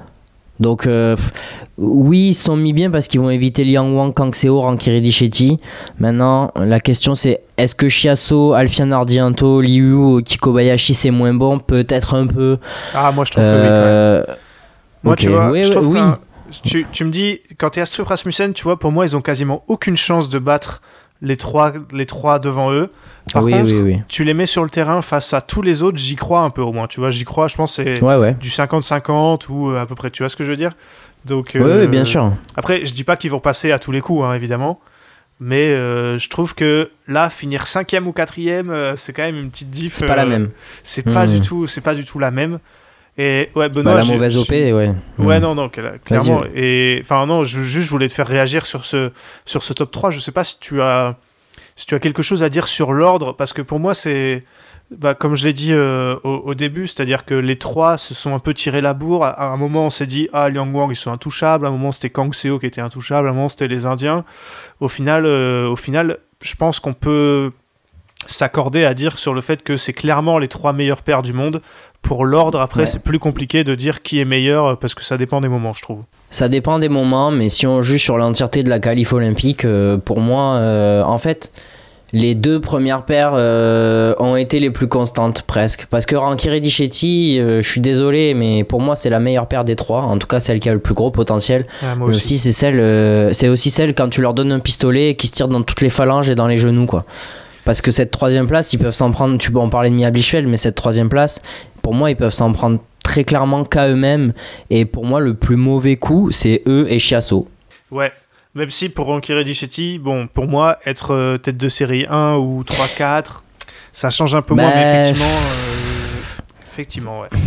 Donc, euh, oui, ils se sont mis bien parce qu'ils vont éviter Liang Wang, Kang Seo, Ranky Reddy-Shetty. Maintenant, la question c'est est-ce que Chiasso, Alfian Ardianto, Liu Hu, Kikobayashi c'est moins bon? Peut-être un peu. Ah, moi je trouve euh... que oui. Quand même. Moi, okay. tu vois, oui, je trouve oui. que Tu, tu me dis, quand t'es Astrup Rasmussen, tu vois, pour moi, ils ont quasiment aucune chance de battre les trois, les trois devant eux. Par oui, contre, oui, oui. tu les mets sur le terrain face à tous les autres, j'y crois un peu au moins. Tu vois, j'y crois, je pense que c'est ouais, ouais. du cinquante cinquante ou à peu près, tu vois ce que je veux dire? Donc, oui, euh, oui, bien sûr. Après, je dis pas qu'ils vont passer à tous les coups, hein, évidemment. Mais euh, je trouve que là, finir cinquième ou quatrième, euh, c'est quand même une petite diff. C'est pas euh, la même. C'est mmh. pas du tout, c'est pas du tout la même. Et ouais, Benoît, bah, la mauvaise O P, ouais. Ouais, mmh. non, non, clairement. Et enfin, non, je, juste, je voulais te faire réagir sur ce, sur ce top trois. Je sais pas si tu as, si tu as quelque chose à dire sur l'ordre, parce que pour moi, c'est, bah, comme je l'ai dit euh, au, au début, c'est-à-dire que les trois se sont un peu tirés la bourre. À, à un moment, on s'est dit, ah, Liang Wang, ils sont intouchables. À un moment, c'était Kang Seo qui était intouchable. À un moment, c'était les Indiens. Au final, euh, au final, je pense qu'on peut s'accorder à dire sur le fait que c'est clairement les trois meilleures paires du monde. Pour l'ordre, après, ouais. c'est plus compliqué de dire qui est meilleur parce que ça dépend des moments, je trouve. Ça dépend des moments, mais si on juge sur l'entièreté de la qualif olympique, euh, pour moi, euh, en fait, les deux premières paires euh, ont été les plus constantes presque. Parce que Ranky Reddy-Shetty, euh, je suis désolé, mais pour moi, c'est la meilleure paire des trois. En tout cas, celle qui a le plus gros potentiel. Ah, moi aussi. Mais aussi, c'est celle, euh, c'est aussi celle quand tu leur donnes un pistolet qui se tire dans toutes les phalanges et dans les genoux, quoi. Parce que cette troisième place, ils peuvent s'en prendre. Tu peux en parler de Mia Blichfeld, mais cette troisième place, pour moi, ils peuvent s'en prendre très clairement qu'à eux-mêmes. Et pour moi, le plus mauvais coup, c'est eux et Chiasso. Ouais, même si pour Ranky Reddy-Shetty, bon, pour moi, être euh, tête de série un ou trois quatre, ça change un peu bah... moins, mais effectivement, euh, effectivement, ouais.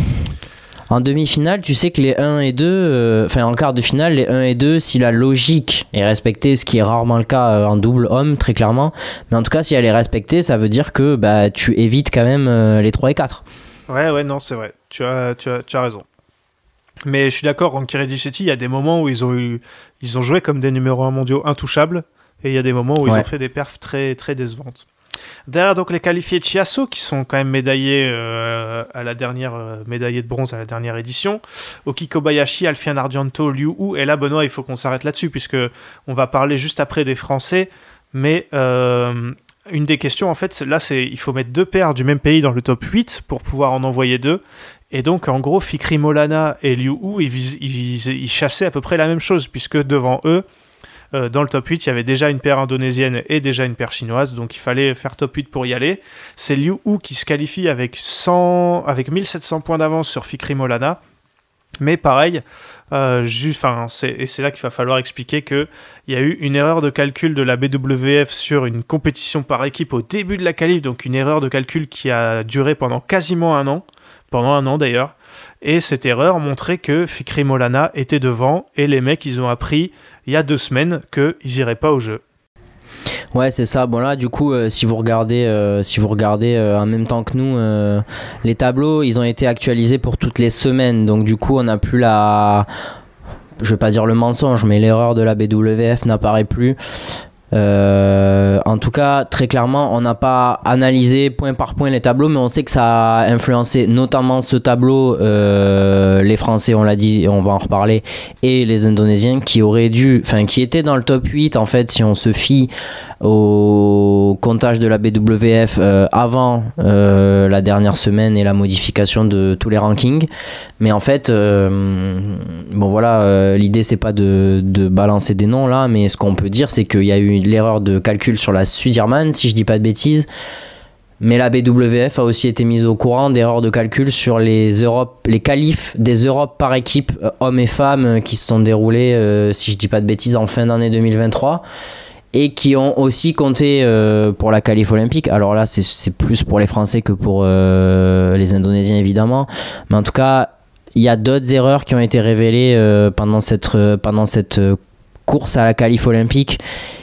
En demi-finale, tu sais que les un et deux, enfin euh, en quart de finale, les un et deux, si la logique est respectée, ce qui est rarement le cas euh, en double homme, très clairement, mais en tout cas, si elle est respectée, ça veut dire que bah, tu évites quand même euh, les trois et quatre. Ouais, ouais, non, c'est vrai, tu as, tu as, tu as raison. Mais je suis d'accord, Ranky Reddy-Shetty, il y a des moments où ils ont, eu, ils ont joué comme des numéros un mondiaux intouchables, et il y a des moments où ouais. ils ont fait des perfs très, très décevantes. Derrière donc les qualifiés de Chiasso qui sont quand même médaillés euh, à la dernière euh, médaillés de bronze à la dernière édition. Oki Kobayashi, Alfian Ardianto, Liu Hu. Et là Benoît, il faut qu'on s'arrête là-dessus puisque on va parler juste après des Français. Mais euh, une des questions en fait, là c'est il faut mettre deux paires du même pays dans le top huit pour pouvoir en envoyer deux. Et donc en gros Fikri Molana et Liu Hu ils, vis, ils, vis, ils chassaient à peu près la même chose puisque devant eux. Euh, dans le top huit, il y avait déjà une paire indonésienne et déjà une paire chinoise, donc il fallait faire top huit pour y aller. C'est Liu Hu qui se qualifie avec, cent, avec mille sept cents points d'avance sur Fikri Molana. Mais pareil, euh, juste, c'est, et c'est là qu'il va falloir expliquer qu'il y a eu une erreur de calcul de la B W F sur une compétition par équipe au début de la qualif, donc une erreur de calcul qui a duré pendant quasiment un an, pendant un an d'ailleurs. Et cette erreur montrait que Fikri Molana était devant et les mecs ils ont appris il y a deux semaines qu'ils n'iraient pas au jeu. Ouais, c'est ça. Bon là, du coup, euh, si vous regardez, euh, si vous regardez euh, en même temps que nous, euh, les tableaux, ils ont été actualisés pour toutes les semaines. Donc du coup, on n'a plus la, je vais pas dire le mensonge, mais l'erreur de la B W F n'apparaît plus. Euh, en tout cas, très clairement, on n'a pas analysé point par point les tableaux, mais on sait que ça a influencé notamment ce tableau, euh, les Français, on l'a dit, on va en reparler, et les Indonésiens qui auraient dû, enfin qui étaient dans le top huit en fait, si on se fie au comptage de la B W F euh, avant euh, la dernière semaine et la modification de tous les rankings. Mais en fait, euh, bon voilà, euh, l'idée c'est pas de, de balancer des noms là, mais ce qu'on peut dire c'est qu'il y a eu l'erreur de calcul sur la Sudirman, si je dis pas de bêtises. Mais la B W F a aussi été mise au courant d'erreurs de calcul sur les Europes, les qualifs des Europes par équipe, euh, hommes et femmes, euh, qui se sont déroulés, euh, si je dis pas de bêtises, en fin d'année deux mille vingt-trois. Et qui ont aussi compté euh, pour la qualif olympique. Alors là, c'est, c'est plus pour les Français que pour euh, les Indonésiens, évidemment. Mais en tout cas, il y a d'autres erreurs qui ont été révélées euh, pendant cette, euh, pendant cette euh, course à la qualif olympique.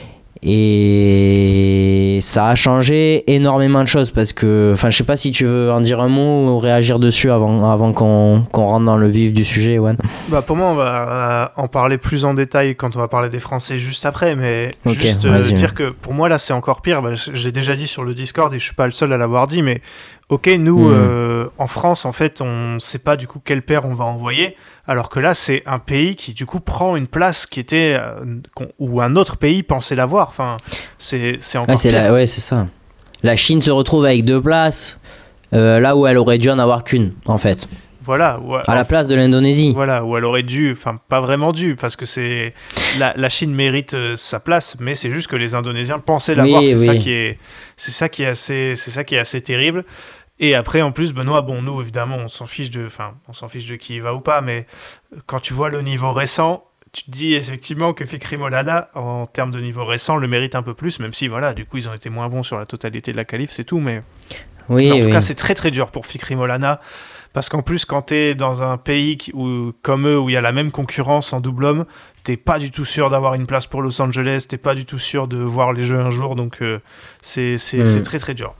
Et ça a changé énormément de choses parce que, enfin, je sais pas si tu veux en dire un mot ou réagir dessus avant, avant qu'on, qu'on rentre dans le vif du sujet, Wan. Bah pour moi, on va en parler plus en détail quand on va parler des Français juste après, mais okay, juste euh, dire que pour moi là c'est encore pire. Bah, je l'ai déjà dit sur le Discord et je suis pas le seul à l'avoir dit, mais ok, nous, mmh. euh, en France, en fait, on sait pas du coup quel paire on va envoyer, alors que là, c'est un pays qui, du coup, prend une place qui était euh, où un autre pays pensait l'avoir. Enfin, c'est, c'est encore ouais, c'est pire. La, ouais, c'est ça. La Chine se retrouve avec deux places, euh, là où elle aurait dû en avoir qu'une, en fait. Voilà. Ou, à la place de l'Indonésie. Voilà, où elle aurait dû, enfin, pas vraiment dû, parce que c'est la, la Chine mérite euh, sa place, mais c'est juste que les Indonésiens pensaient l'avoir. Oui, c'est oui. ça qui est, c'est ça qui est assez, c'est ça qui est assez terrible. Et après, en plus, Benoît, bon, nous, évidemment, on s'en fiche de, enfin, on s'en fiche de qui y va ou pas, mais quand tu vois le niveau récent, tu te dis effectivement que Fikri Maulana, en termes de niveau récent, le mérite un peu plus, même si, voilà, du coup, ils ont été moins bons sur la totalité de la qualif, c'est tout, mais, oui, mais en tout oui. cas, c'est très très dur pour Fikri Maulana, parce qu'en plus, quand t'es dans un pays qui, où, comme eux, où il y a la même concurrence en double homme, t'es pas du tout sûr d'avoir une place pour Los Angeles, t'es pas du tout sûr de voir les Jeux un jour, donc euh, c'est, c'est, mmh. c'est très très dur.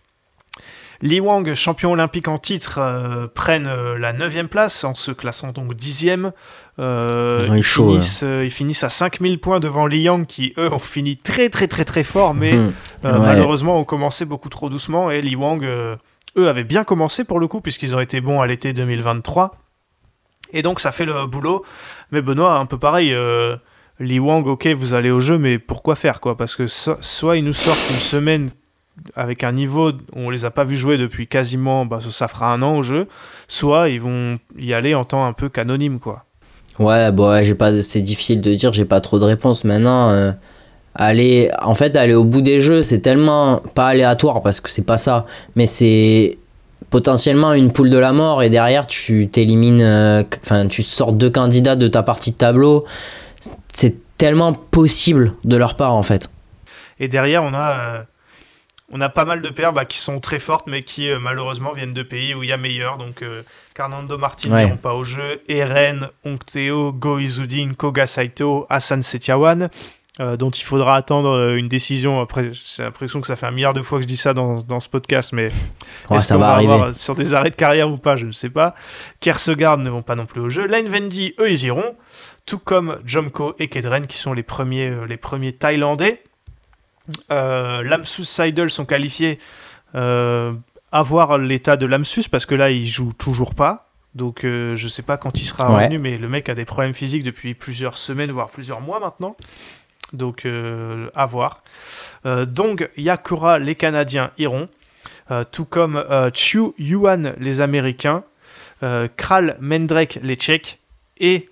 Li Wang, champion olympique en titre, euh, prennent euh, la neuvième place en se classant donc dixième. Euh, ils, ils, chaud, finissent, euh, ils finissent à cinq mille points devant Li Yang qui, eux, ont fini très très très très fort, mais mmh. euh, ouais. malheureusement ont commencé beaucoup trop doucement. Et Li Wang, euh, eux, avaient bien commencé pour le coup, puisqu'ils ont été bons à l'été deux mille vingt-trois. Et donc ça fait le boulot. Mais Benoît, un peu pareil. Euh, Li Wang, ok, vous allez au jeu, mais pourquoi faire quoi ? Parce que so- soit ils nous sortent une semaine avec un niveau où on les a pas vus jouer depuis quasiment, bah, ça fera un an au jeu, soit ils vont y aller en tant un peu qu'anonyme, quoi. Ouais, bon, ouais, j'ai pas, c'est difficile de dire, j'ai pas trop de réponses maintenant. Euh, aller, en fait, aller au bout des jeux, c'est tellement pas aléatoire parce que c'est pas ça, mais c'est potentiellement une poule de la mort et derrière tu t'élimines, enfin, euh, tu sors deux candidats de ta partie de tableau. C'est tellement possible de leur part en fait. Et derrière, on a. Euh... On a pas mal de paires bah, qui sont très fortes, mais qui euh, malheureusement viennent de pays où il y a meilleur. Donc, euh, Fernando Martin ouais. n'iront pas au jeu. Eren, Hongteo, Go Izudin, Koga Saito, Hassan Setiawan, euh, dont il faudra attendre euh, une décision. Après, j'ai l'impression que ça fait un milliard de fois que je dis ça dans, dans ce podcast, mais ouais, est-ce ça qu'on va va arriver avoir sur des arrêts de carrière ou pas, je ne sais pas. Kersegard ne vont pas non plus au jeu. Line Vendi, eux, ils iront. Tout comme Jomko et Kedren, qui sont les premiers, euh, les premiers Thaïlandais. Euh, Lamsus Seidel sont qualifiés euh, à voir l'état de Lamsus parce que là il joue toujours pas, donc euh, je sais pas quand il sera ouais. revenu, mais le mec a des problèmes physiques depuis plusieurs semaines voire plusieurs mois maintenant, donc euh, à voir. euh, Dong Yakura les Canadiens iront, euh, tout comme euh, Chiu Yuan les Américains, euh, Kral Mendrek les Tchèques, et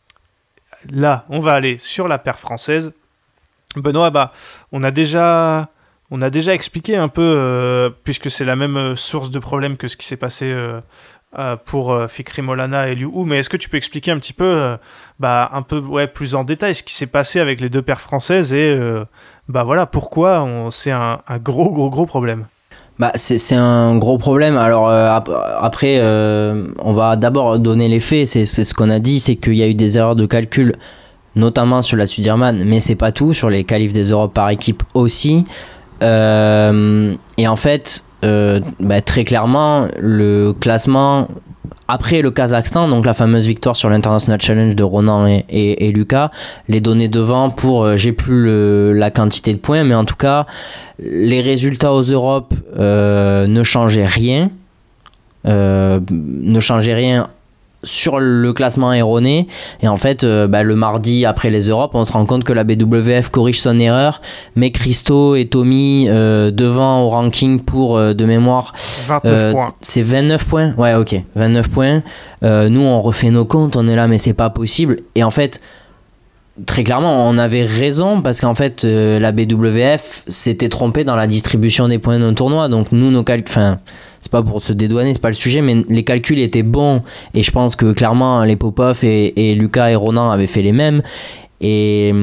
là on va aller sur la paire française. Benoît, bah, on a déjà, on a déjà expliqué un peu, euh, puisque c'est la même source de problème que ce qui s'est passé euh, euh, pour euh, Fikri Maulana et Liu Hu, mais est-ce que tu peux expliquer un petit peu, euh, bah, un peu ouais, plus en détail ce qui s'est passé avec les deux paires françaises et euh, bah, voilà, pourquoi on, c'est un, un gros, gros, gros problème. Bah, c'est, c'est un gros problème. Alors euh, après, euh, on va d'abord donner les faits, c'est, c'est ce qu'on a dit, c'est qu'il y a eu des erreurs de calcul notamment sur la Sudirman, mais c'est pas tout, sur les qualifs des Europes par équipe aussi. Euh, et en fait, euh, bah, très clairement, le classement après le Kazakhstan, donc la fameuse victoire sur l'International Challenge de Ronan et, et, et Lucas, les données devant pour, euh, j'ai plus le, la quantité de points, mais en tout cas, les résultats aux Europes euh, ne changeaient rien, euh, ne changeaient rien sur le classement erroné. Et en fait, euh, bah, le mardi après les Europes, on se rend compte que la B W F corrige son erreur, met Christo et Tommy euh, devant au ranking pour, euh, de mémoire, vingt-neuf euh, points. C'est vingt-neuf points. Ouais, ok, vingt-neuf points. Euh, nous, on refait nos comptes, on est là, mais c'est pas possible. Et en fait, très clairement, on avait raison parce qu'en fait, euh, la B W F s'était trompée dans la distribution des points d'un tournoi. Donc, nous, nos calculs. Enfin, c'est pas pour se dédouaner, c'est pas le sujet, mais les calculs étaient bons. Et je pense que clairement, les Popov et, et Lucas et Ronan avaient fait les mêmes. Et.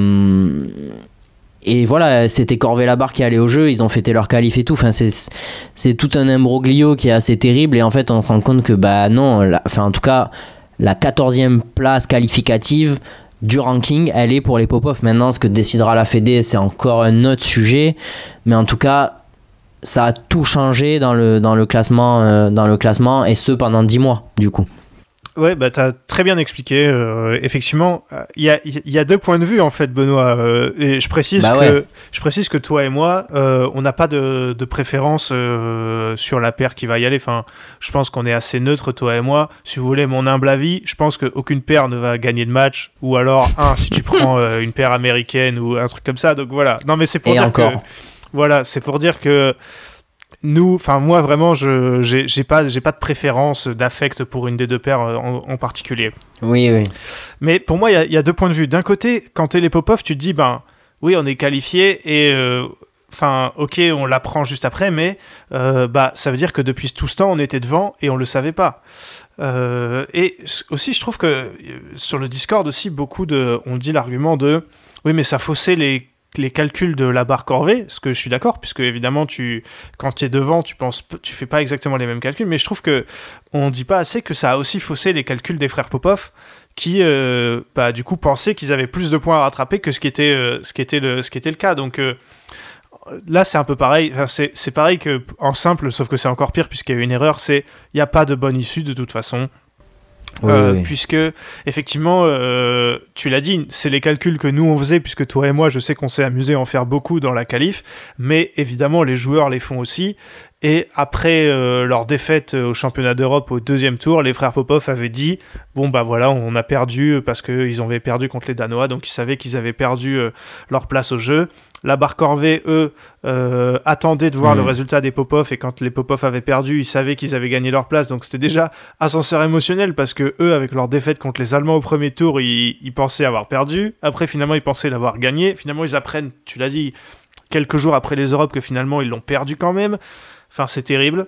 Et voilà, c'était Corvée-Labarre qui allait au jeu, ils ont fêté leur qualif et tout. Enfin, c'est, c'est tout un imbroglio qui est assez terrible. Et en fait, on se rend compte que, bah non, la, enfin, en tout cas, la quatorzième place qualificative du ranking, elle est pour les Popov. Maintenant, ce que décidera la Fédé, c'est encore un autre sujet. Mais en tout cas, ça a tout changé dans le, dans le classement, euh, dans le classement, et ce pendant dix mois, du coup. Ouais, bah t'as très bien expliqué. Euh, effectivement, il y a, y a deux points de vue en fait, Benoît. Euh, et je précise bah que ouais. je précise que toi et moi, euh, on n'a pas de, de préférence euh, sur la paire qui va y aller. Enfin, je pense qu'on est assez neutre, toi et moi. Si vous voulez mon humble avis, je pense qu'aucune paire ne va gagner de match. Ou alors un, si tu prends euh, une paire américaine ou un truc comme ça. Donc voilà. Non, mais c'est pour et dire encore. que voilà, c'est pour dire que. Nous, enfin moi vraiment, je j'ai, j'ai pas j'ai pas de préférence d'affect pour une des deux paires en, en particulier. Oui, oui. Mais pour moi, il y, y a deux points de vue. D'un côté, quand t'es les Popov, tu te dis ben oui, on est qualifié et enfin euh, ok, on l'apprend juste après, mais euh, bah ça veut dire que depuis tout ce temps, on était devant et on le savait pas. Euh, et aussi, je trouve que sur le Discord aussi, beaucoup de on dit l'argument de oui, mais ça faussait les les calculs de la barre Corvée, ce que je suis d'accord, puisque évidemment tu, quand tu es devant, tu penses, tu fais pas exactement les mêmes calculs, mais je trouve que on dit pas assez que ça a aussi faussé les calculs des frères Popov, qui, euh, bah, du coup, pensaient qu'ils avaient plus de points à rattraper que ce qui était, euh, ce qui était le, ce qui était le cas. Donc euh, là, c'est un peu pareil. Enfin, c'est, c'est pareil que en simple, sauf que c'est encore pire puisqu'il y a eu une erreur. C'est, il n'y a pas de bonne issue de toute façon. Oui, euh, oui. Puisque effectivement euh, tu l'as dit, c'est les calculs que nous on faisait, puisque toi et moi je sais qu'on s'est amusé à en faire beaucoup dans la qualif, mais évidemment les joueurs les font aussi. Et après euh, leur défaite au championnat d'Europe au deuxième tour, les frères Popov avaient dit bon bah voilà, on a perdu parce qu'ils avaient perdu contre les Danois, donc ils savaient qu'ils avaient perdu euh, leur place au jeu. La barre Corvée, eux, euh, attendaient de voir mmh. le résultat des Popov, et quand les Popov avaient perdu, ils savaient qu'ils avaient gagné leur place, donc c'était déjà ascenseur émotionnel, parce que eux, avec leur défaite contre les Allemands au premier tour, ils, ils pensaient avoir perdu. Après, finalement, ils pensaient l'avoir gagné. Finalement, ils apprennent, tu l'as dit, quelques jours après les Europes, que finalement, ils l'ont perdu quand même. Enfin, c'est terrible.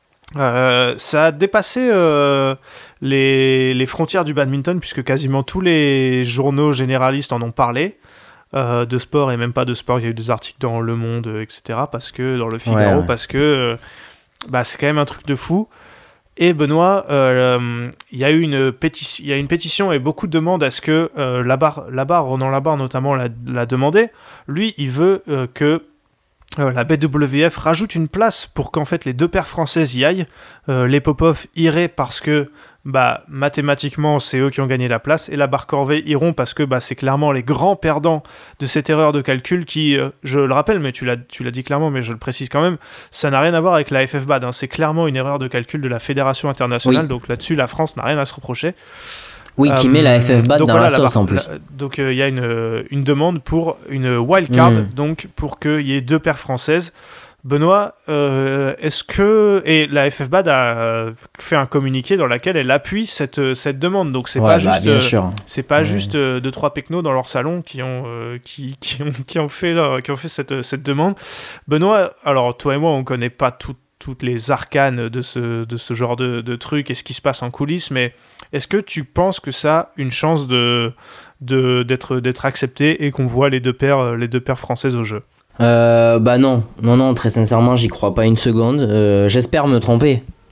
Euh, ça a dépassé euh, les, les frontières du badminton, puisque quasiment tous les journaux généralistes en ont parlé. Euh, de sport, et même pas de sport, il y a eu des articles dans Le Monde, euh, et cetera, parce que, dans le Figaro, ouais, ouais. parce que euh, bah, c'est quand même un truc de fou. Et Benoît, il euh, y a eu une pétition, il y a une pétition et beaucoup de demandes à ce que euh, Labarre, Labarre, Ronan Labarre notamment l'a, l'a demandé. Lui, il veut euh, que euh, la B W F rajoute une place pour qu'en fait les deux paires françaises y aillent. Euh, les Popov iraient parce que bah, mathématiquement, c'est eux qui ont gagné la place, et la barre Corvée iront parce que bah, c'est clairement les grands perdants de cette erreur de calcul qui, euh, je le rappelle, mais tu l'as, tu l'as dit clairement, mais je le précise quand même, ça n'a rien à voir avec la F F B A D, hein, c'est clairement une erreur de calcul de la Fédération Internationale, oui. Donc là-dessus, la France n'a rien à se reprocher. Oui, qui euh, met la F F B A D dans voilà, la sauce la, en plus. La, donc il euh, y a une, une demande pour une wildcard, mmh. donc pour qu'il y ait deux paires françaises. Benoît, euh, est-ce que... Et la F F B A D a fait un communiqué dans lequel elle appuie cette, cette demande. Donc c'est ouais, pas bah, juste, bien sûr. C'est pas ouais. juste euh, deux, trois pecnos dans leur salon qui ont, euh, qui, qui, ont, qui ont fait, leur, qui ont fait cette, cette demande. Benoît, alors toi et moi, on connaît pas tout, toutes les arcanes de ce, de ce genre de, de trucs et ce qui se passe en coulisses, mais est-ce que tu penses que ça a une chance de, de, d'être, d'être accepté et qu'on voit les deux paires, les deux paires françaises au jeu? Euh, bah non, non, non, très sincèrement, j'y crois pas une seconde. Euh, j'espère me tromper.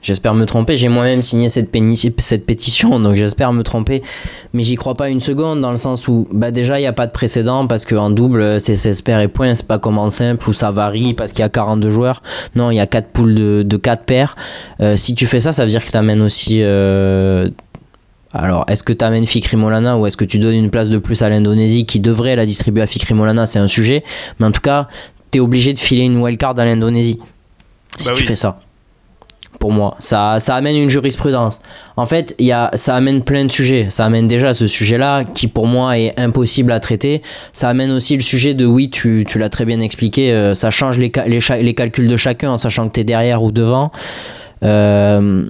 J'espère me tromper. J'ai moi-même signé cette, péni- cette pétition, donc j'espère me tromper. Mais j'y crois pas une seconde, dans le sens où bah déjà il n'y a pas de précédent, parce qu'en double c'est seize paires et points, c'est pas comme en simple où ça varie parce qu'il y a quarante-deux joueurs. Non, il y a quatre poules de, de quatre paires. Euh, si tu fais ça, ça veut dire que tu amènes aussi... Euh, alors, est-ce que tu amènes Fikri Maulana ou est-ce que tu donnes une place de plus à l'Indonésie qui devrait la distribuer à Fikri Maulana? C'est un sujet. Mais en tout cas, tu es obligé de filer une wildcard à l'Indonésie si bah tu oui. fais ça. Pour moi, ça, ça amène une jurisprudence. En fait, y a, ça amène plein de sujets. Ça amène déjà ce sujet-là qui, pour moi, est impossible à traiter. Ça amène aussi le sujet de, oui, tu, tu l'as très bien expliqué, euh, ça change les, les, les calculs de chacun en sachant que tu es derrière ou devant. Euh,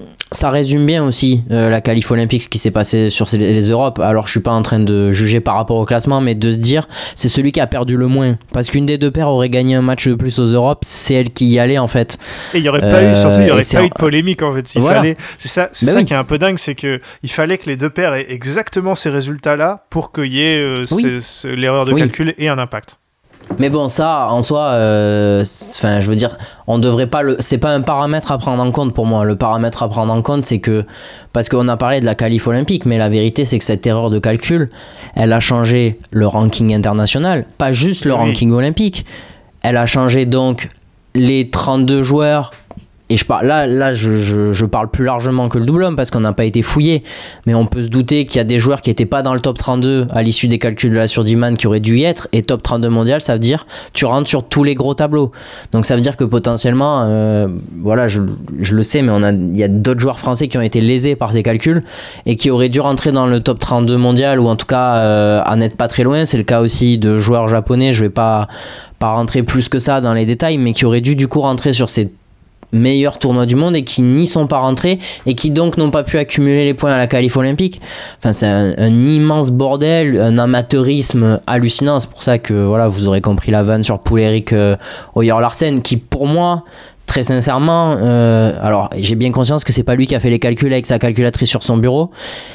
ça résume bien aussi euh, la qualif olympique, ce qui s'est passé sur les, les Europes. Alors je suis pas en train de juger par rapport au classement, mais de se dire c'est celui qui a perdu le moins, parce qu'une des deux paires aurait gagné un match de plus aux Europes, c'est elle qui y allait en fait. Et il y aurait pas euh, eu surtout il y aurait pas eu de polémique en fait. Il voilà. fallait, c'est ça, c'est ben ça oui. qui est un peu dingue, c'est que il fallait que les deux paires aient exactement ces résultats là pour qu'il y ait euh, oui. ce, ce, l'erreur de oui. calcul ait un impact. Mais bon, ça, en soi, euh, enfin, je veux dire, on devrait pas le. C'est pas un paramètre à prendre en compte pour moi. Le paramètre à prendre en compte, c'est que parce qu'on a parlé de la qualif olympique, mais la vérité, c'est que cette erreur de calcul, elle a changé le ranking international, pas juste le oui. ranking olympique. Elle a changé donc les trente-deux joueurs. Et je parle, là, là je, je, je parle plus largement que le double homme parce qu'on n'a pas été fouillé. Mais on peut se douter qu'il y a des joueurs qui n'étaient pas dans le top trente-deux à l'issue des calculs de la Surdiman qui auraient dû y être. Et top trente-deux mondial, ça veut dire tu rentres sur tous les gros tableaux. Donc ça veut dire que potentiellement, euh, voilà, je, je le sais, mais on a, il y a d'autres joueurs français qui ont été lésés par ces calculs et qui auraient dû rentrer dans le top trente-deux mondial ou en tout cas euh, en être pas très loin. C'est le cas aussi de joueurs japonais. Je vais pas, pas rentrer plus que ça dans les détails, mais qui auraient dû du coup rentrer sur ces meilleurs tournois du monde et qui n'y sont pas rentrés et qui donc n'ont pas pu accumuler les points à la qualif olympique. Enfin, c'est un, un immense bordel, un amateurisme hallucinant. C'est pour ça que voilà, vous aurez compris la vanne sur Poul-Erik euh, Høyer-Larsen, qui pour moi, très sincèrement, euh, alors j'ai bien conscience que c'est pas lui qui a fait les calculs avec sa calculatrice sur son bureau,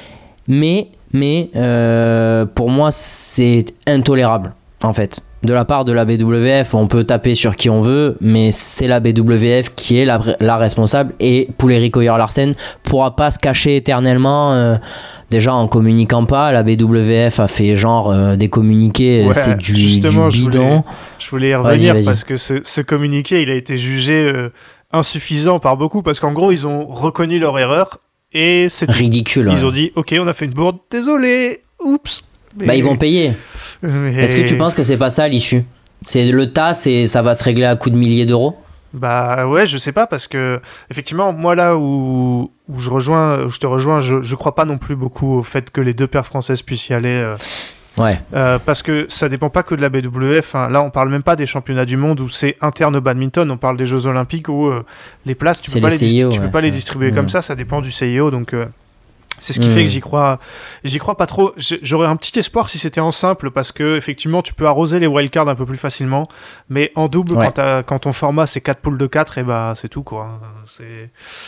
mais mais euh, pour moi c'est intolérable en fait. De la part de la B W F, on peut taper sur qui on veut, mais c'est la B W F qui est la, la responsable, et Poul-Erik Høyer-Larsen pourra pas se cacher éternellement. Euh, déjà en communiquant pas, la B W F a fait genre euh, des communiqués, ouais, c'est du, justement, du bidon. Je voulais, je voulais y revenir vas-y, vas-y. parce que ce, ce communiqué, il a été jugé euh, insuffisant par beaucoup, parce qu'en gros, ils ont reconnu leur erreur et c'est ridicule. Ils ouais. ont dit, ok, on a fait une bourde, désolé, oups. Mais... Bah ils vont payer. Mais... Est-ce que tu penses que c'est pas ça l'issue? C'est le T A S et ça va se régler à coups de milliers d'euros? Bah ouais, je sais pas, parce que effectivement, moi là où, où je rejoins, où je te rejoins, je, je crois pas non plus beaucoup au fait que les deux paires françaises puissent y aller. Euh, ouais. Euh, parce que ça dépend pas que de la B W F. Hein. Là, on parle même pas des championnats du monde où c'est interne au badminton. On parle des Jeux Olympiques où euh, les places, tu peux pas les, C I O, distri- tu ouais, peux pas les ouais. distribuer mmh. comme ça. Ça dépend du C I O, donc. Euh, C'est ce qui mmh. fait que j'y crois, j'y crois pas trop. J'aurais un petit espoir si c'était en simple, parce que effectivement tu peux arroser les wildcards un peu plus facilement, mais en double, ouais. quand, quand ton format c'est quatre poules de quatre, et bah c'est tout quoi. C'est...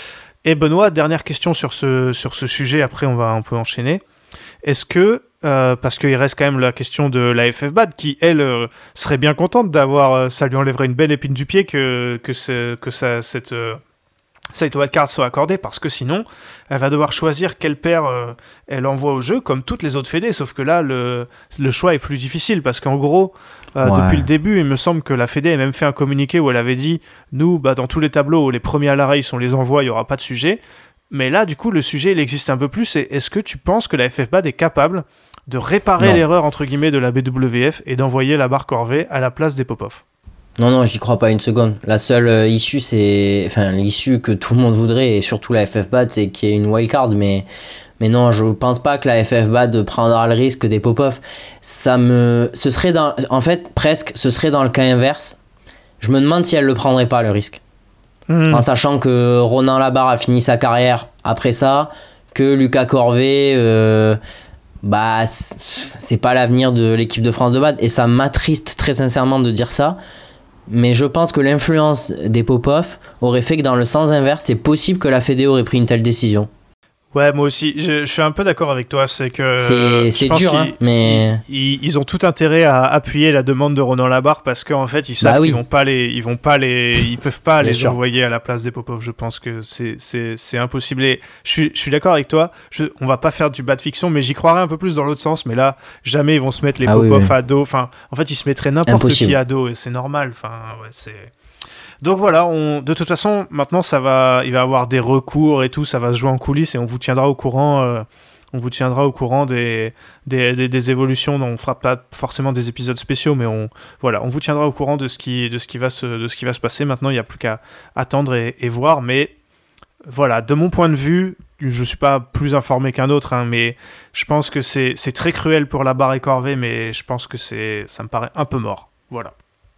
Et Benoît, dernière question sur ce, sur ce sujet, après on va un peu enchaîner. Est-ce que, euh, parce qu'il reste quand même la question de la F F B A D, qui elle euh, serait bien contente d'avoir, euh, ça lui enlèverait une belle épine du pied que, que, c'est, que ça, cette... Euh, cette wildcard soit accordée, parce que sinon elle va devoir choisir quelle paire euh, elle envoie au jeu, comme toutes les autres fédés, sauf que là le, le choix est plus difficile, parce qu'en gros euh, ouais. depuis le début il me semble que la fédé a même fait un communiqué où elle avait dit nous bah, dans tous les tableaux où les premiers à l'arrêt on les envoie, il n'y aura pas de sujet, mais là du coup le sujet il existe un peu plus, et est-ce que tu penses que la F F B A D est capable de réparer non. l'erreur entre guillemets de la B W F et d'envoyer la barre corvée à la place des Popov? Non, non, j'y crois pas une seconde. La seule euh, issue, c'est... Enfin, l'issue que tout le monde voudrait, et surtout la F F B A D, c'est qu'il y ait une wildcard, mais... Mais non, je pense pas que la F F B A D prendra le risque des Popov. Ça me... Ce serait dans... En fait, presque, ce serait dans le cas inverse. Je me demande si elle le prendrait pas, le risque. Mmh. En sachant que Ronan Labarre a fini sa carrière après ça, que Lucas Corvée... Euh... Bah, c'est pas l'avenir de l'équipe de France de B A D, et ça m'attriste très sincèrement de dire ça. Mais je pense que l'influence des Popov aurait fait que dans le sens inverse, c'est possible que la Fédé aurait pris une telle décision. Ouais, moi aussi, je, je suis un peu d'accord avec toi. C'est que C'est, c'est dur, hein, mais ils, ils ont tout intérêt à appuyer la demande de Ronan Labarre parce qu'en fait, ils savent bah oui. qu'ils vont pas les, ils vont pas les, ils peuvent pas Bien les sûr. envoyer à la place des Popov. Je pense que c'est, c'est, c'est impossible. Et je suis, je suis d'accord avec toi. Je, on va pas faire du bas de fiction, mais j'y croirais un peu plus dans l'autre sens. Mais là, jamais ils vont se mettre les Ah oui, Popov oui. à dos. Enfin, en fait, ils se mettraient n'importe Impossible. qui à dos et c'est normal. Enfin, ouais, c'est. Donc voilà, on, de toute façon, maintenant, ça va, il va y avoir des recours et tout, ça va se jouer en coulisses et on vous tiendra au courant, euh, on vous tiendra au courant des, des, des, des évolutions. On fera pas forcément des épisodes spéciaux, mais on, voilà, on vous tiendra au courant de ce qui, de ce qui va se, de ce qui va se passer. Maintenant, il n'y a plus qu'à attendre et, et voir. Mais voilà, de mon point de vue, je suis pas plus informé qu'un autre, hein, mais je pense que c'est, c'est très cruel pour Labarre et Corvée, mais je pense que c'est, ça me paraît un peu mort. Voilà.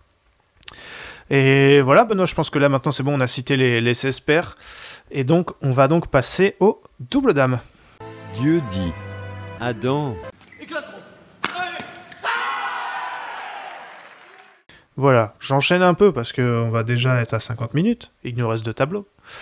Et voilà, Benoît, je pense que là maintenant c'est bon, on a cité les, les seize pairs. Et donc on va donc passer au double dame. Dieu dit, Adam, Voilà, j'enchaîne un peu parce qu'on va déjà être à cinquante minutes et qu'il nous reste deux tableaux.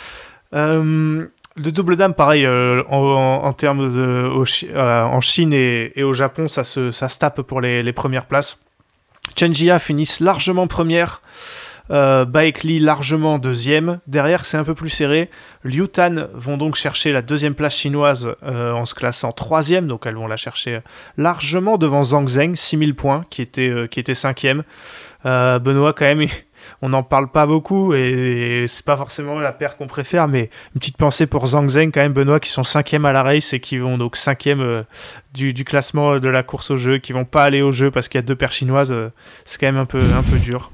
Euh, le double dame, pareil, euh, en, en, en termes de. Au, euh, en Chine et, et au Japon, ça se, ça se tape pour les, les premières places. Chen Jia finissent largement première. Euh, Baek Lee largement deuxième. Derrière, c'est un peu plus serré. Liu Tan vont donc chercher la deuxième place chinoise euh, en se classant troisième. Donc elles vont la chercher largement devant Zhang Zheng, six mille points, qui était, euh, qui était cinquième. Euh, Benoît, quand même, on n'en parle pas beaucoup et, et c'est pas forcément la paire qu'on préfère, mais une petite pensée pour Zhang Zheng, quand même, Benoît, qui sont cinquième à la race et qui vont donc cinquième euh, du, du classement de la course au jeu, qui vont pas aller au jeu parce qu'il y a deux paires chinoises. Euh, c'est quand même un peu, un peu dur.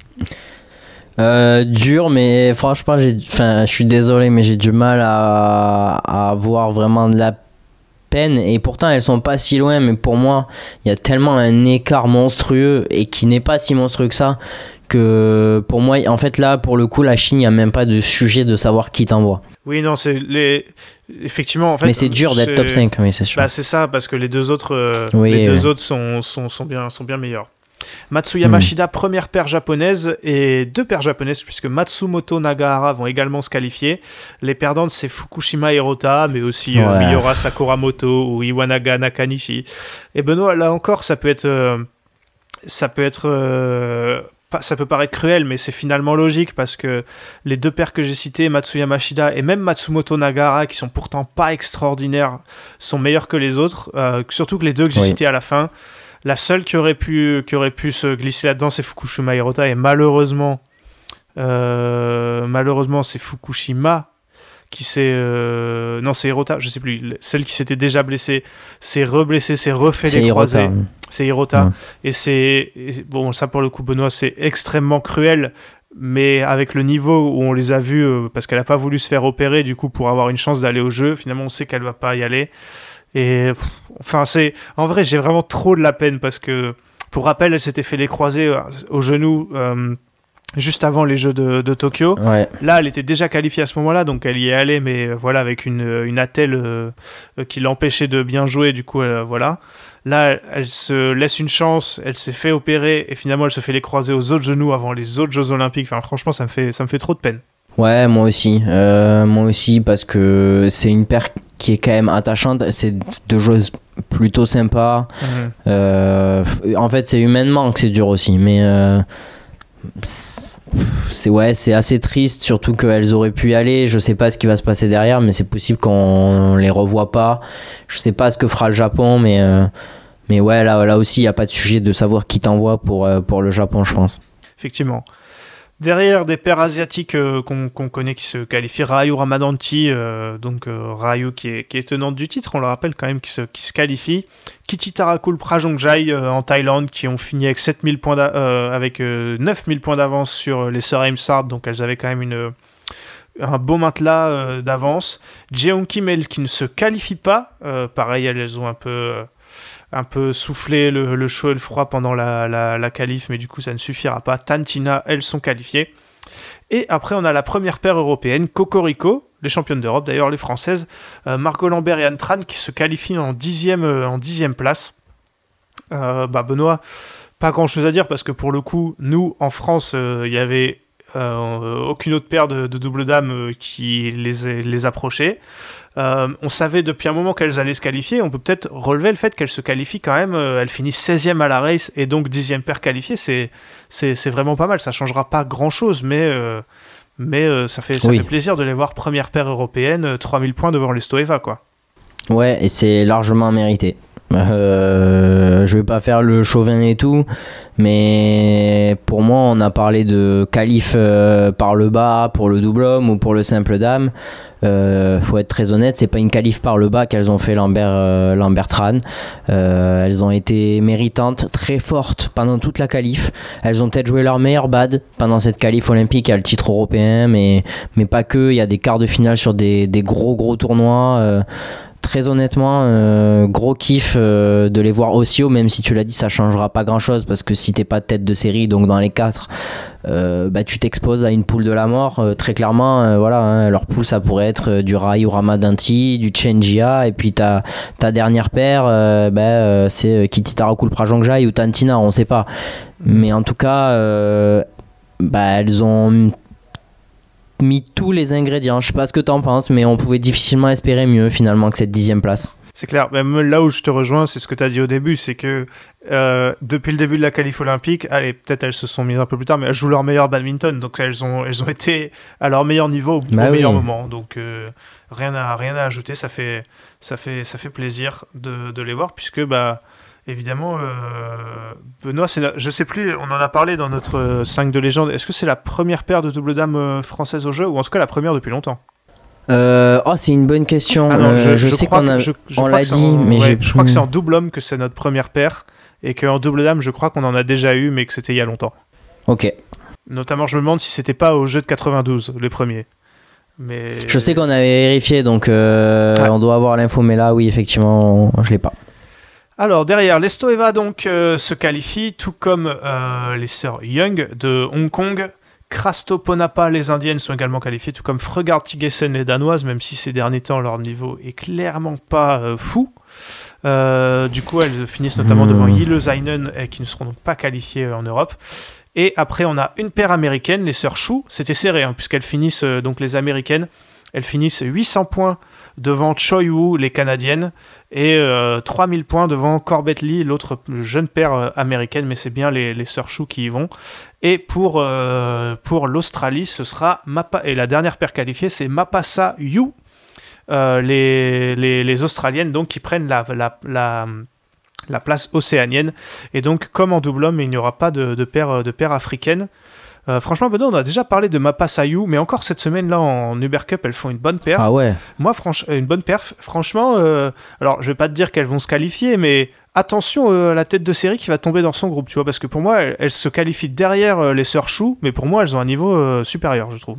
Euh, dur, mais franchement, j'ai, enfin, je suis désolé, mais j'ai du mal à, à avoir vraiment de la peine. Et pourtant, elles sont pas si loin, mais pour moi, il y a tellement un écart monstrueux et qui n'est pas si monstrueux que ça. Que pour moi, en fait, là, pour le coup, la Chine, il n'y a même pas de sujet de savoir qui t'envoie. Oui, non, c'est les. Effectivement, en fait. Mais c'est dur d'être c'est... top cinq, oui, c'est sûr. Bah, c'est ça, parce que les deux autres, euh, Oui, les deux oui. autres sont, sont, sont, bien, sont bien meilleurs. Matsuya Mashida, mmh. première paire japonaise, et deux paires japonaises, puisque Matsumoto Nagahara vont également se qualifier. Les perdantes, c'est Fukushima Hirota, mais aussi ouais. euh, Miura Sakuramoto ou Iwanaga Nakanishi. Et Benoît, là encore, ça peut être... Euh, ça peut être... Euh, ça peut paraître cruel, mais c'est finalement logique, parce que les deux paires que j'ai citées, Matsuya Mashida et même Matsumoto Nagahara, qui sont pourtant pas extraordinaires, sont meilleurs que les autres, euh, surtout que les deux que j'ai oui. cités à la fin. La seule qui aurait pu, qui aurait pu se glisser là-dedans, c'est Fukushima Hirota, et malheureusement, euh, malheureusement, c'est Fukushima qui s'est... Euh, non, c'est Hirota, je sais plus. Celle qui s'était déjà blessée, s'est reblessée, s'est refait c'est les croisés. Hirota. C'est Hirota. Ouais. Et c'est... Et bon, ça pour le coup, Benoît, c'est extrêmement cruel, mais avec le niveau où on les a vus, euh, parce qu'elle n'a pas voulu se faire opérer, du coup, pour avoir une chance d'aller au jeu, finalement, on sait qu'elle va pas y aller. Et pff, enfin, c'est en vrai, j'ai vraiment trop de la peine parce que, pour rappel, elle s'était fait les croisés euh, au genou euh, juste avant les Jeux de, de Tokyo. Ouais. Là, elle était déjà qualifiée à ce moment-là, donc elle y est allée, mais euh, voilà, avec une, une attelle euh, euh, qui l'empêchait de bien jouer. Du coup, euh, voilà. Là, elle se laisse une chance, elle s'est fait opérer et finalement, elle se fait les croisés aux autres genoux avant les autres Jeux Olympiques. Enfin, franchement, ça me fait, ça me fait trop de peine. Ouais, moi aussi. Euh, moi aussi, parce que c'est une paire qui est quand même attachante. C'est deux joueuses plutôt sympas. Mmh. Euh, en fait, c'est humainement que c'est dur aussi. Mais euh, c'est, ouais, c'est assez triste, surtout qu'elles auraient pu y aller. Je sais pas ce qui va se passer derrière, mais c'est possible qu'on les revoie pas. Je sais pas ce que fera le Japon, mais, euh, mais ouais, là, là aussi, il n'y a pas de sujet de savoir qui t'envoie pour, pour le Japon, je pense. Effectivement. Derrière des paires asiatiques euh, qu'on, qu'on connaît qui se qualifient, Ryu Ramadanti, euh, donc euh, Ryu qui est, qui est tenante du titre, on le rappelle quand même, qui se, qui se qualifie. Kichitarakul Prajongjai euh, en Thaïlande, qui ont fini avec, sept mille points euh, avec euh, neuf mille points d'avance sur les sœurs Imsard, donc elles avaient quand même une, un beau matelas euh, d'avance. Jeon Kim, elles qui ne se qualifient pas, euh, pareil, elles ont un peu... Euh, un peu soufflé le, le chaud et le froid pendant la, la, la qualif, mais du coup ça ne suffira pas. Tantina, elles sont qualifiées. Et après on a la première paire européenne, Cocorico, les championnes d'Europe, d'ailleurs les françaises, euh, Margot Lambert et Anne Tran qui se qualifient en dixième, euh, en dixième place. Euh, bah Benoît, pas grand chose à dire parce que pour le coup, nous en France, il euh, y avait euh, aucune autre paire de, de double dames euh, qui les, les approchait. Euh, on savait depuis un moment qu'elles allaient se qualifier. On peut peut-être relever le fait qu'elles se qualifient quand même. Euh, elles finissent seizième à la race et donc dixième paire qualifiée. C'est, c'est, c'est vraiment pas mal. Ça changera pas grand-chose, mais, euh, mais euh, ça, fait, ça oui. fait plaisir de les voir première paire européenne, euh, trois mille points devant les Stoeva, quoi. Ouais, et c'est largement mérité. Euh, je vais pas faire le chauvin et tout, mais pour moi, on a parlé de qualif euh, par le bas pour le double homme ou pour le simple dame. Euh, faut être très honnête, c'est pas une qualif par le bas qu'elles ont fait Lambert, euh, Lambert Tran. Euh, elles ont été méritantes, très fortes pendant toute la qualif. Elles ont peut-être joué leur meilleur bad pendant cette qualif olympique. Il y a le titre européen, mais, mais pas que. Il y a des quarts de finale sur des, des gros gros tournois. Euh, Très honnêtement, euh, gros kiff euh, de les voir aussi haut, même si tu l'as dit, ça changera pas grand chose parce que si t'es pas tête de série, donc dans les quatre, euh, bah, tu t'exposes à une poule de la mort. Euh, très clairement, euh, voilà, hein, leur poule ça pourrait être euh, du Rai ou Ramadanti, du Chenjia, et puis ta, ta dernière paire, euh, bah, euh, c'est Kitty Tarakul Prajangjai ou Tantina, on sait pas. Mais en tout cas, euh, bah, elles ont mis tous les ingrédients. Je sais pas ce que t'en penses, mais on pouvait difficilement espérer mieux finalement que cette dixième place. C'est clair. Même là où je te rejoins, c'est ce que tu as dit au début, c'est que euh, depuis le début de la qualif olympique, allez, peut-être elles se sont mises un peu plus tard, mais elles jouent leur meilleur badminton, donc elles ont, elles ont été à leur meilleur niveau au, bah au oui. meilleur moment. Donc euh, rien à rien à ajouter. Ça fait ça fait ça fait plaisir de, de les voir, puisque bah évidemment, euh, Benoît, c'est la, je sais plus, on en a parlé dans notre euh, cinq de légende. Est-ce que c'est la première paire de double dame euh, française au jeu, ou en tout cas la première depuis longtemps? Euh, oh, c'est une bonne question. Ah non, je, euh, je, je sais crois qu'on a, que, je, je on crois l'a que dit, en, mais ouais, j'ai... je crois que c'est en double homme que c'est notre première paire, et qu'en double dame, je crois qu'on en a déjà eu, mais que c'était il y a longtemps. Ok. Notamment, je me demande si c'était pas au jeu de quatre-vingt-douze, les premiers. Mais... Je sais qu'on avait vérifié, donc euh, ouais. on doit avoir l'info, mais là, oui, effectivement, je l'ai pas. Alors derrière, les Stoeva donc euh, se qualifient, tout comme euh, les sœurs Young de Hong Kong. Krastoponapa, les Indiennes, sont également qualifiées, tout comme Fregard Tigesen, les Danoises, même si ces derniers temps leur niveau est clairement pas euh, fou. Euh, du coup, elles finissent notamment mmh. devant Yilösainen, qui ne seront donc pas qualifiées en Europe. Et après, on a une paire américaine, les sœurs Chou. C'était serré, hein, puisqu'elles finissent, euh, donc les américaines, elles finissent huit cents points devant Choi Woo, les Canadiennes, et euh, trois mille points devant Corbett Lee, l'autre jeune paire euh, américaine, mais c'est bien les, les sœurs Chou qui y vont. Et pour, euh, pour l'Australie, ce sera Mapa, et la dernière paire qualifiée, c'est Mapasa Yu, euh, les, les, les Australiennes donc, qui prennent la, la, la, la place océanienne. Et donc, comme en double homme, il n'y aura pas de, de paire, de paire africaine. Euh, franchement, Benoît, on a déjà parlé de Mapasa Yu, mais encore cette semaine-là en Uber Cup, elles font une bonne paire. Ah ouais. Moi, franch- une bonne perf. Franchement, euh, alors je vais pas te dire qu'elles vont se qualifier, mais attention euh, à la tête de série qui va tomber dans son groupe, tu vois, parce que pour moi, elles, elles se qualifient derrière euh, les sœurs Chou, mais pour moi, elles ont un niveau euh, supérieur, je trouve.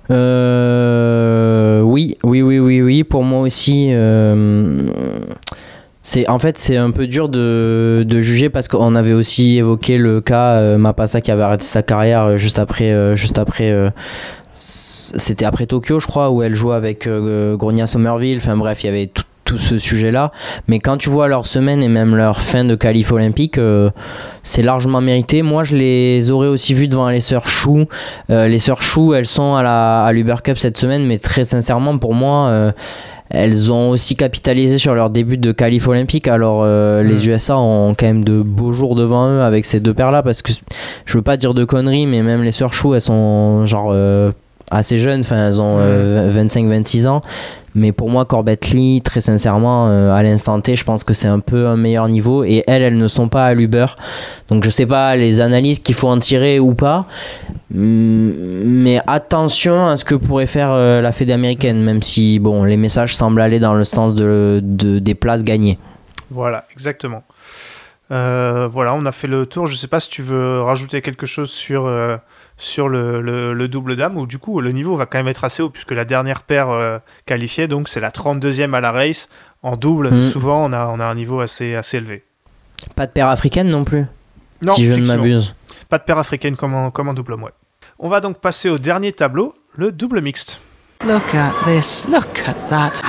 Euh, oui, oui, oui, oui, oui. Pour moi aussi. Euh... C'est, en fait, c'est un peu dur de, de juger parce qu'on avait aussi évoqué le cas euh, Mapasa qui avait arrêté sa carrière juste après, euh, juste après euh, c'était après Tokyo, je crois, où elle jouait avec euh, Gronia Somerville. Enfin bref, il y avait tout, tout ce sujet-là. Mais quand tu vois leur semaine et même leur fin de qualif olympique, euh, c'est largement mérité. Moi, je les aurais aussi vus devant les sœurs Chou. Euh, les sœurs Chou, elles sont à, la, à l'Uber Cup cette semaine, mais très sincèrement, pour moi... Euh, elles ont aussi capitalisé sur leur début de qualif olympique. Alors euh, mmh. les U S A ont quand même de beaux jours devant eux avec ces deux paires là, parce que je veux pas dire de conneries, mais même les sœurs Chou, elles sont genre euh, assez jeunes, enfin elles ont euh, vingt-cinq vingt-six ans. Mais pour moi, Corbett Lee, très sincèrement, euh, à l'instant T, je pense que c'est un peu un meilleur niveau. Et elles, elles ne sont pas à l'Uber. Donc je sais pas les analyses qu'il faut en tirer ou pas. Mais attention à ce que pourrait faire euh, la Fédé américaine, même si bon, les messages semblent aller dans le sens de, de, des places gagnées. Voilà, exactement. Euh, voilà, on a fait le tour. Je sais pas si tu veux rajouter quelque chose sur... Euh... sur le, le, le double dame, où du coup le niveau va quand même être assez haut, puisque la dernière paire euh, qualifiée, donc c'est la trente-deuxième à la race. En double, mmh. souvent on a, on a un niveau assez, assez élevé. Pas de paire africaine non plus, non, si je ne m'abuse. Pas de paire africaine comme en, comme en double homme, ouais. On va donc passer au dernier tableau, le double mixte. Look at this, look at that.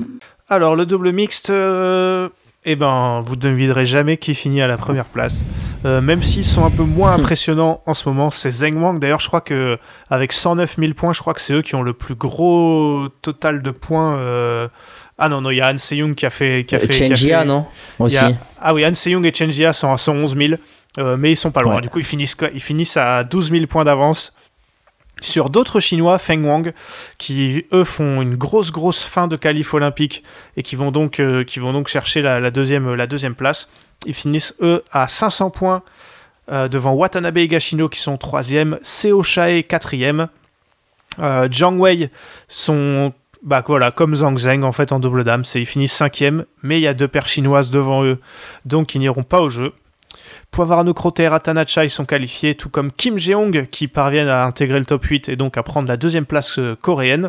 Alors le double mixte... Euh... Eh ben, vous ne devinerez jamais qui finit à la première place. Euh, même s'ils sont un peu moins impressionnants en ce moment, c'est Zheng Wang. D'ailleurs, je crois que avec cent neuf mille points, je crois que c'est eux qui ont le plus gros total de points. Euh... Ah non, non, il y a Han Se-young qui a fait... Qui a fait Chen qui a Jia, fait... non Aussi. A... Ah oui, Han Se-young et Chen Jia sont à cent onze mille, euh, mais ils sont pas loin. Ouais. Du coup, ils finissent, ils finissent à douze mille points d'avance sur d'autres Chinois, Feng Wang, qui eux font une grosse grosse fin de qualif olympique et qui vont donc, euh, qui vont donc chercher la, la, deuxième, la deuxième place. Ils finissent eux à cinq cents points euh, devant Watanabe et Gashino qui sont troisième, Seo Shae quatrième, euh, Zhang Wei sont bah, voilà, comme Zhang Zheng en fait en double dame, c'est, ils finissent cinquième, mais il y a deux paires chinoises devant eux, donc ils n'iront pas au jeu. Poivarano, Crote et Ratanacha, ils sont qualifiés, tout comme Kim Jeong qui parviennent à intégrer le top huit et donc à prendre la deuxième place euh, coréenne.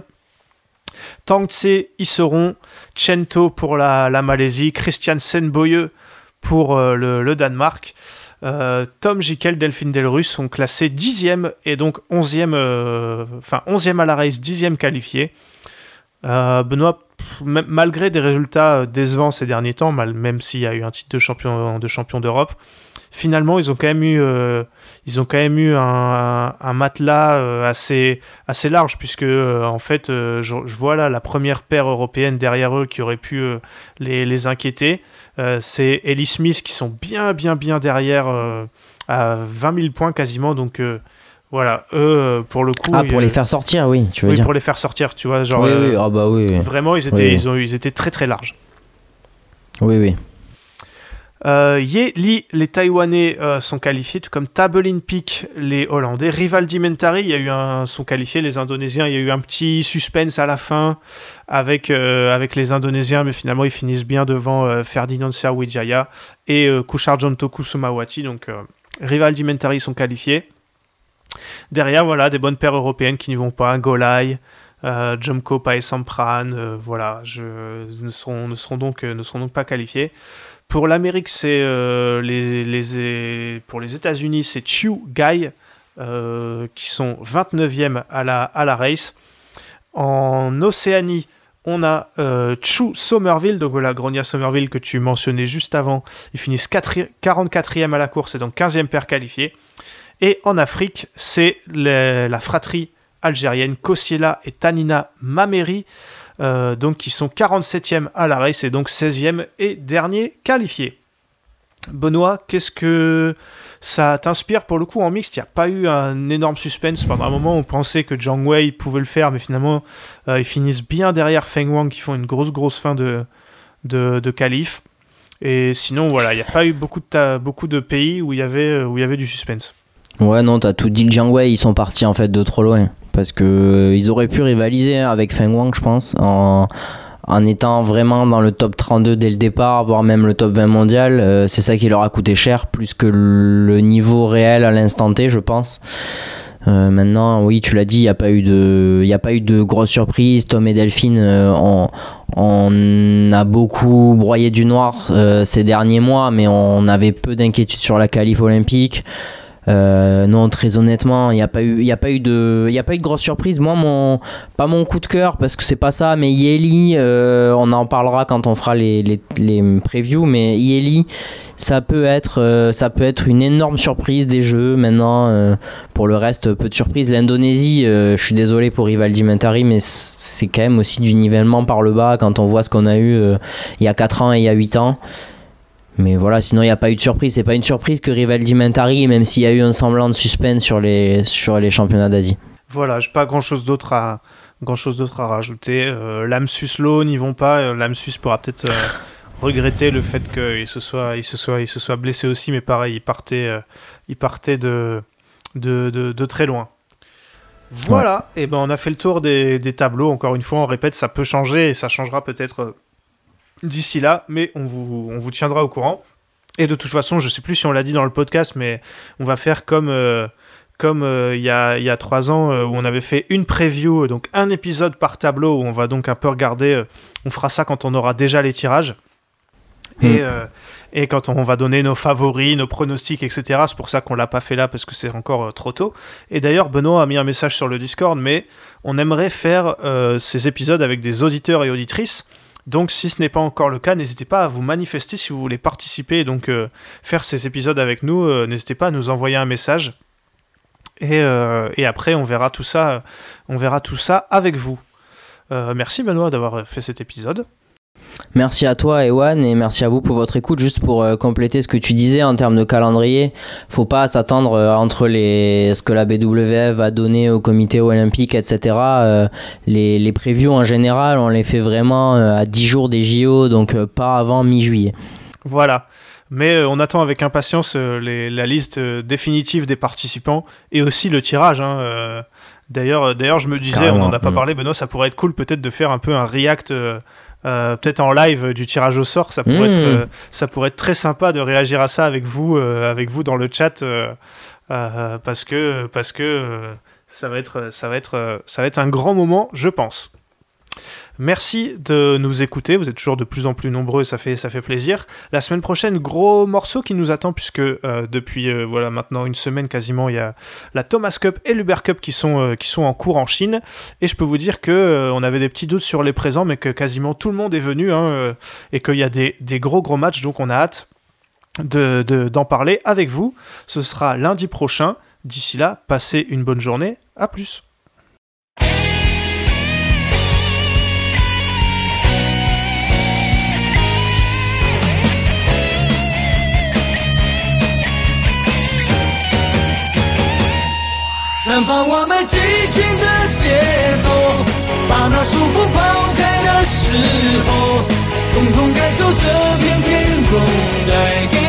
Tang Tse y seront, Chen To pour la, la Malaisie, Christiansen Boye pour euh, le, le Danemark. Euh, Tom Jikel, Delphine Delrusse sont classés dixième et donc onzième, euh, enfin onzième à la race, dixième qualifié. Euh, Benoît, m- malgré des résultats décevants ces derniers temps, mal, même s'il y a eu un titre de champion, de champion d'Europe, finalement ils ont quand même eu, euh, ils ont quand même eu un, un matelas euh, assez, assez large, puisque euh, en fait euh, je, je vois là la première paire européenne derrière eux qui aurait pu euh, les, les inquiéter. Euh, c'est Ellie Smith qui sont bien bien bien derrière euh, à vingt mille points quasiment, donc euh, voilà, eux pour le coup Ah, pour ils, les faire sortir, oui, tu veux oui, dire. pour les faire sortir, tu vois, genre Oui, euh, oui, ah bah oui. oui. vraiment ils étaient, Oui, oui. ils ont, ils étaient très très larges. Oui, oui. Euh, Ye Li, les Taïwanais euh, sont qualifiés, tout comme Tabelin Peak, les Hollandais. Rivaldi Mentari, il y a eu un, sont qualifiés, les Indonésiens. Il y a eu un petit suspense à la fin avec, euh, avec les Indonésiens, mais finalement ils finissent bien devant euh, Ferdinand Sriwijaya et euh, Kusharjontoku Sumawati. Donc euh, Rivaldi Mentari sont qualifiés. Derrière, voilà, des bonnes paires européennes qui n'y vont pas. Golai, euh, Jomko Paesampran, euh, voilà, je, ne, seront, ne, seront donc, ne seront donc pas qualifiés. Pour l'Amérique, c'est euh, les, les, pour les États-Unis, c'est Chu Gai euh, qui sont vingt-neuvième à la, à la race. En Océanie, on a euh, Chu Somerville, donc voilà, Gronia Somerville que tu mentionnais juste avant. Ils finissent quarante-quatrième à la course et donc quinzième paire qualifiée. Et en Afrique, c'est les, la fratrie algérienne Kosiela et Tanina Mameri. Euh, donc qui sont quarante-septième à la race et donc seizième et dernier qualifié. Benoît, qu'est-ce que ça t'inspire pour le coup en mixte? Il n'y a pas eu un énorme suspense. Pendant un moment, on pensait que Zhang Wei pouvait le faire, mais finalement, euh, ils finissent bien derrière Feng Wang qui font une grosse, grosse fin de, de, de qualif. Et sinon, voilà, il n'y a pas eu beaucoup de, ta- beaucoup de pays où il y avait, où il y avait du suspense. Ouais, non, t'as tout dit. Zhang Wei, ils sont partis en fait de trop loin. Parce que euh, ils auraient pu rivaliser avec Feng Wang, je pense, en, en étant vraiment dans le top trente-deux dès le départ, voire même le top vingt mondial. Euh, c'est ça qui leur a coûté cher, plus que le niveau réel à l'instant T, je pense. Euh, maintenant, oui, tu l'as dit, il n'y a pas eu de, il y a pas eu de grosses surprises. Tom et Delphine, euh, on, on a beaucoup broyé du noir euh, ces derniers mois, mais on avait peu d'inquiétude sur la qualif olympique. Euh, non, très honnêtement, il n'y a pas eu, il y a pas eu de, il y a pas eu de grosse surprise. Moi, mon, pas mon coup de cœur parce que c'est pas ça, mais Yeli, euh, on en parlera quand on fera les, les, les previews. Mais Yeli, ça peut être, euh, ça peut être une énorme surprise des Jeux. Maintenant, euh, pour le reste, peu de surprises. L'Indonésie, euh, je suis désolé pour Rivaldi Mentari, mais c'est quand même aussi du nivellement par le bas quand on voit ce qu'on a eu euh, il y a quatre ans et il y a huit ans. Mais voilà, sinon il n'y a pas eu de surprise. C'est pas une surprise que Rivaldi Mentari, même s'il y a eu un semblant de suspense sur les, sur les championnats d'Asie. Voilà, j'ai pas grand chose d'autre à, grand chose d'autre à rajouter. Euh, L'Amsus Low n'y vont pas. L'Amsus pourra peut-être euh, regretter le fait qu'il se soit, il se soit, il se soit blessé aussi, mais pareil, il partait, euh, il partait de, de, de, de très loin. Voilà, ouais. Et ben on a fait le tour des, des tableaux. Encore une fois, on répète, ça peut changer et ça changera peut-être. Euh, d'ici là, mais on vous, on vous tiendra au courant. Et de toute façon, je ne sais plus si on l'a dit dans le podcast, mais on va faire comme euh, comme euh, il y a il y a trois ans euh, où on avait fait une preview, donc un épisode par tableau où on va donc un peu regarder. Euh, on fera ça quand on aura déjà les tirages. Mmh. Et euh, et quand on va donner nos favoris, nos pronostics, et cetera. C'est pour ça qu'on l'a pas fait là parce que c'est encore euh, trop tôt. Et d'ailleurs, Benoît a mis un message sur le Discord, mais on aimerait faire euh, ces épisodes avec des auditeurs et auditrices. Donc si ce n'est pas encore le cas, n'hésitez pas à vous manifester si vous voulez participer, donc euh, faire ces épisodes avec nous, euh, n'hésitez pas à nous envoyer un message. Et, euh, et après on verra tout ça, on verra tout ça avec vous. Euh, merci Benoît d'avoir fait cet épisode. Merci à toi Ewan et merci à vous pour votre écoute. Juste pour euh, compléter ce que tu disais en termes de calendrier, faut pas s'attendre euh, entre les ce que la B W F va donner au comité olympique, et cetera. Euh, les, les previews en général, on les fait vraiment euh, à dix jours des J O, donc euh, pas avant mi-juillet. Voilà. Mais euh, on attend avec impatience euh, les, la liste euh, définitive des participants et aussi le tirage. Hein, euh, d'ailleurs, d'ailleurs, je me disais, Carrément. on n'en a pas mmh. parlé, Benoît, ça pourrait être cool peut-être de faire un peu un react, euh, euh, peut-être en live du tirage au sort. Ça pourrait, mmh. être, euh, ça pourrait être très sympa de réagir à ça avec vous, euh, avec vous dans le chat, euh, euh, parce que, parce que euh, ça va être, ça va être, euh, ça va être un grand moment, je pense. Merci de nous écouter, vous êtes toujours de plus en plus nombreux et ça fait, ça fait plaisir. La semaine prochaine, gros morceau qui nous attend puisque euh, depuis euh, voilà, maintenant une semaine quasiment, il y a la Thomas Cup et l'Uber Cup qui sont, euh, qui sont en cours en Chine. Et je peux vous dire qu'on euh, avait des petits doutes sur les présents, mais que quasiment tout le monde est venu hein, euh, et qu'il y a des, des gros gros matchs, donc on a hâte de, de, d'en parler avec vous. Ce sera lundi prochain. D'ici là, passez une bonne journée. À plus. 绽放我们激情的节奏，把那束缚抛开的时候，共同感受这片天空带给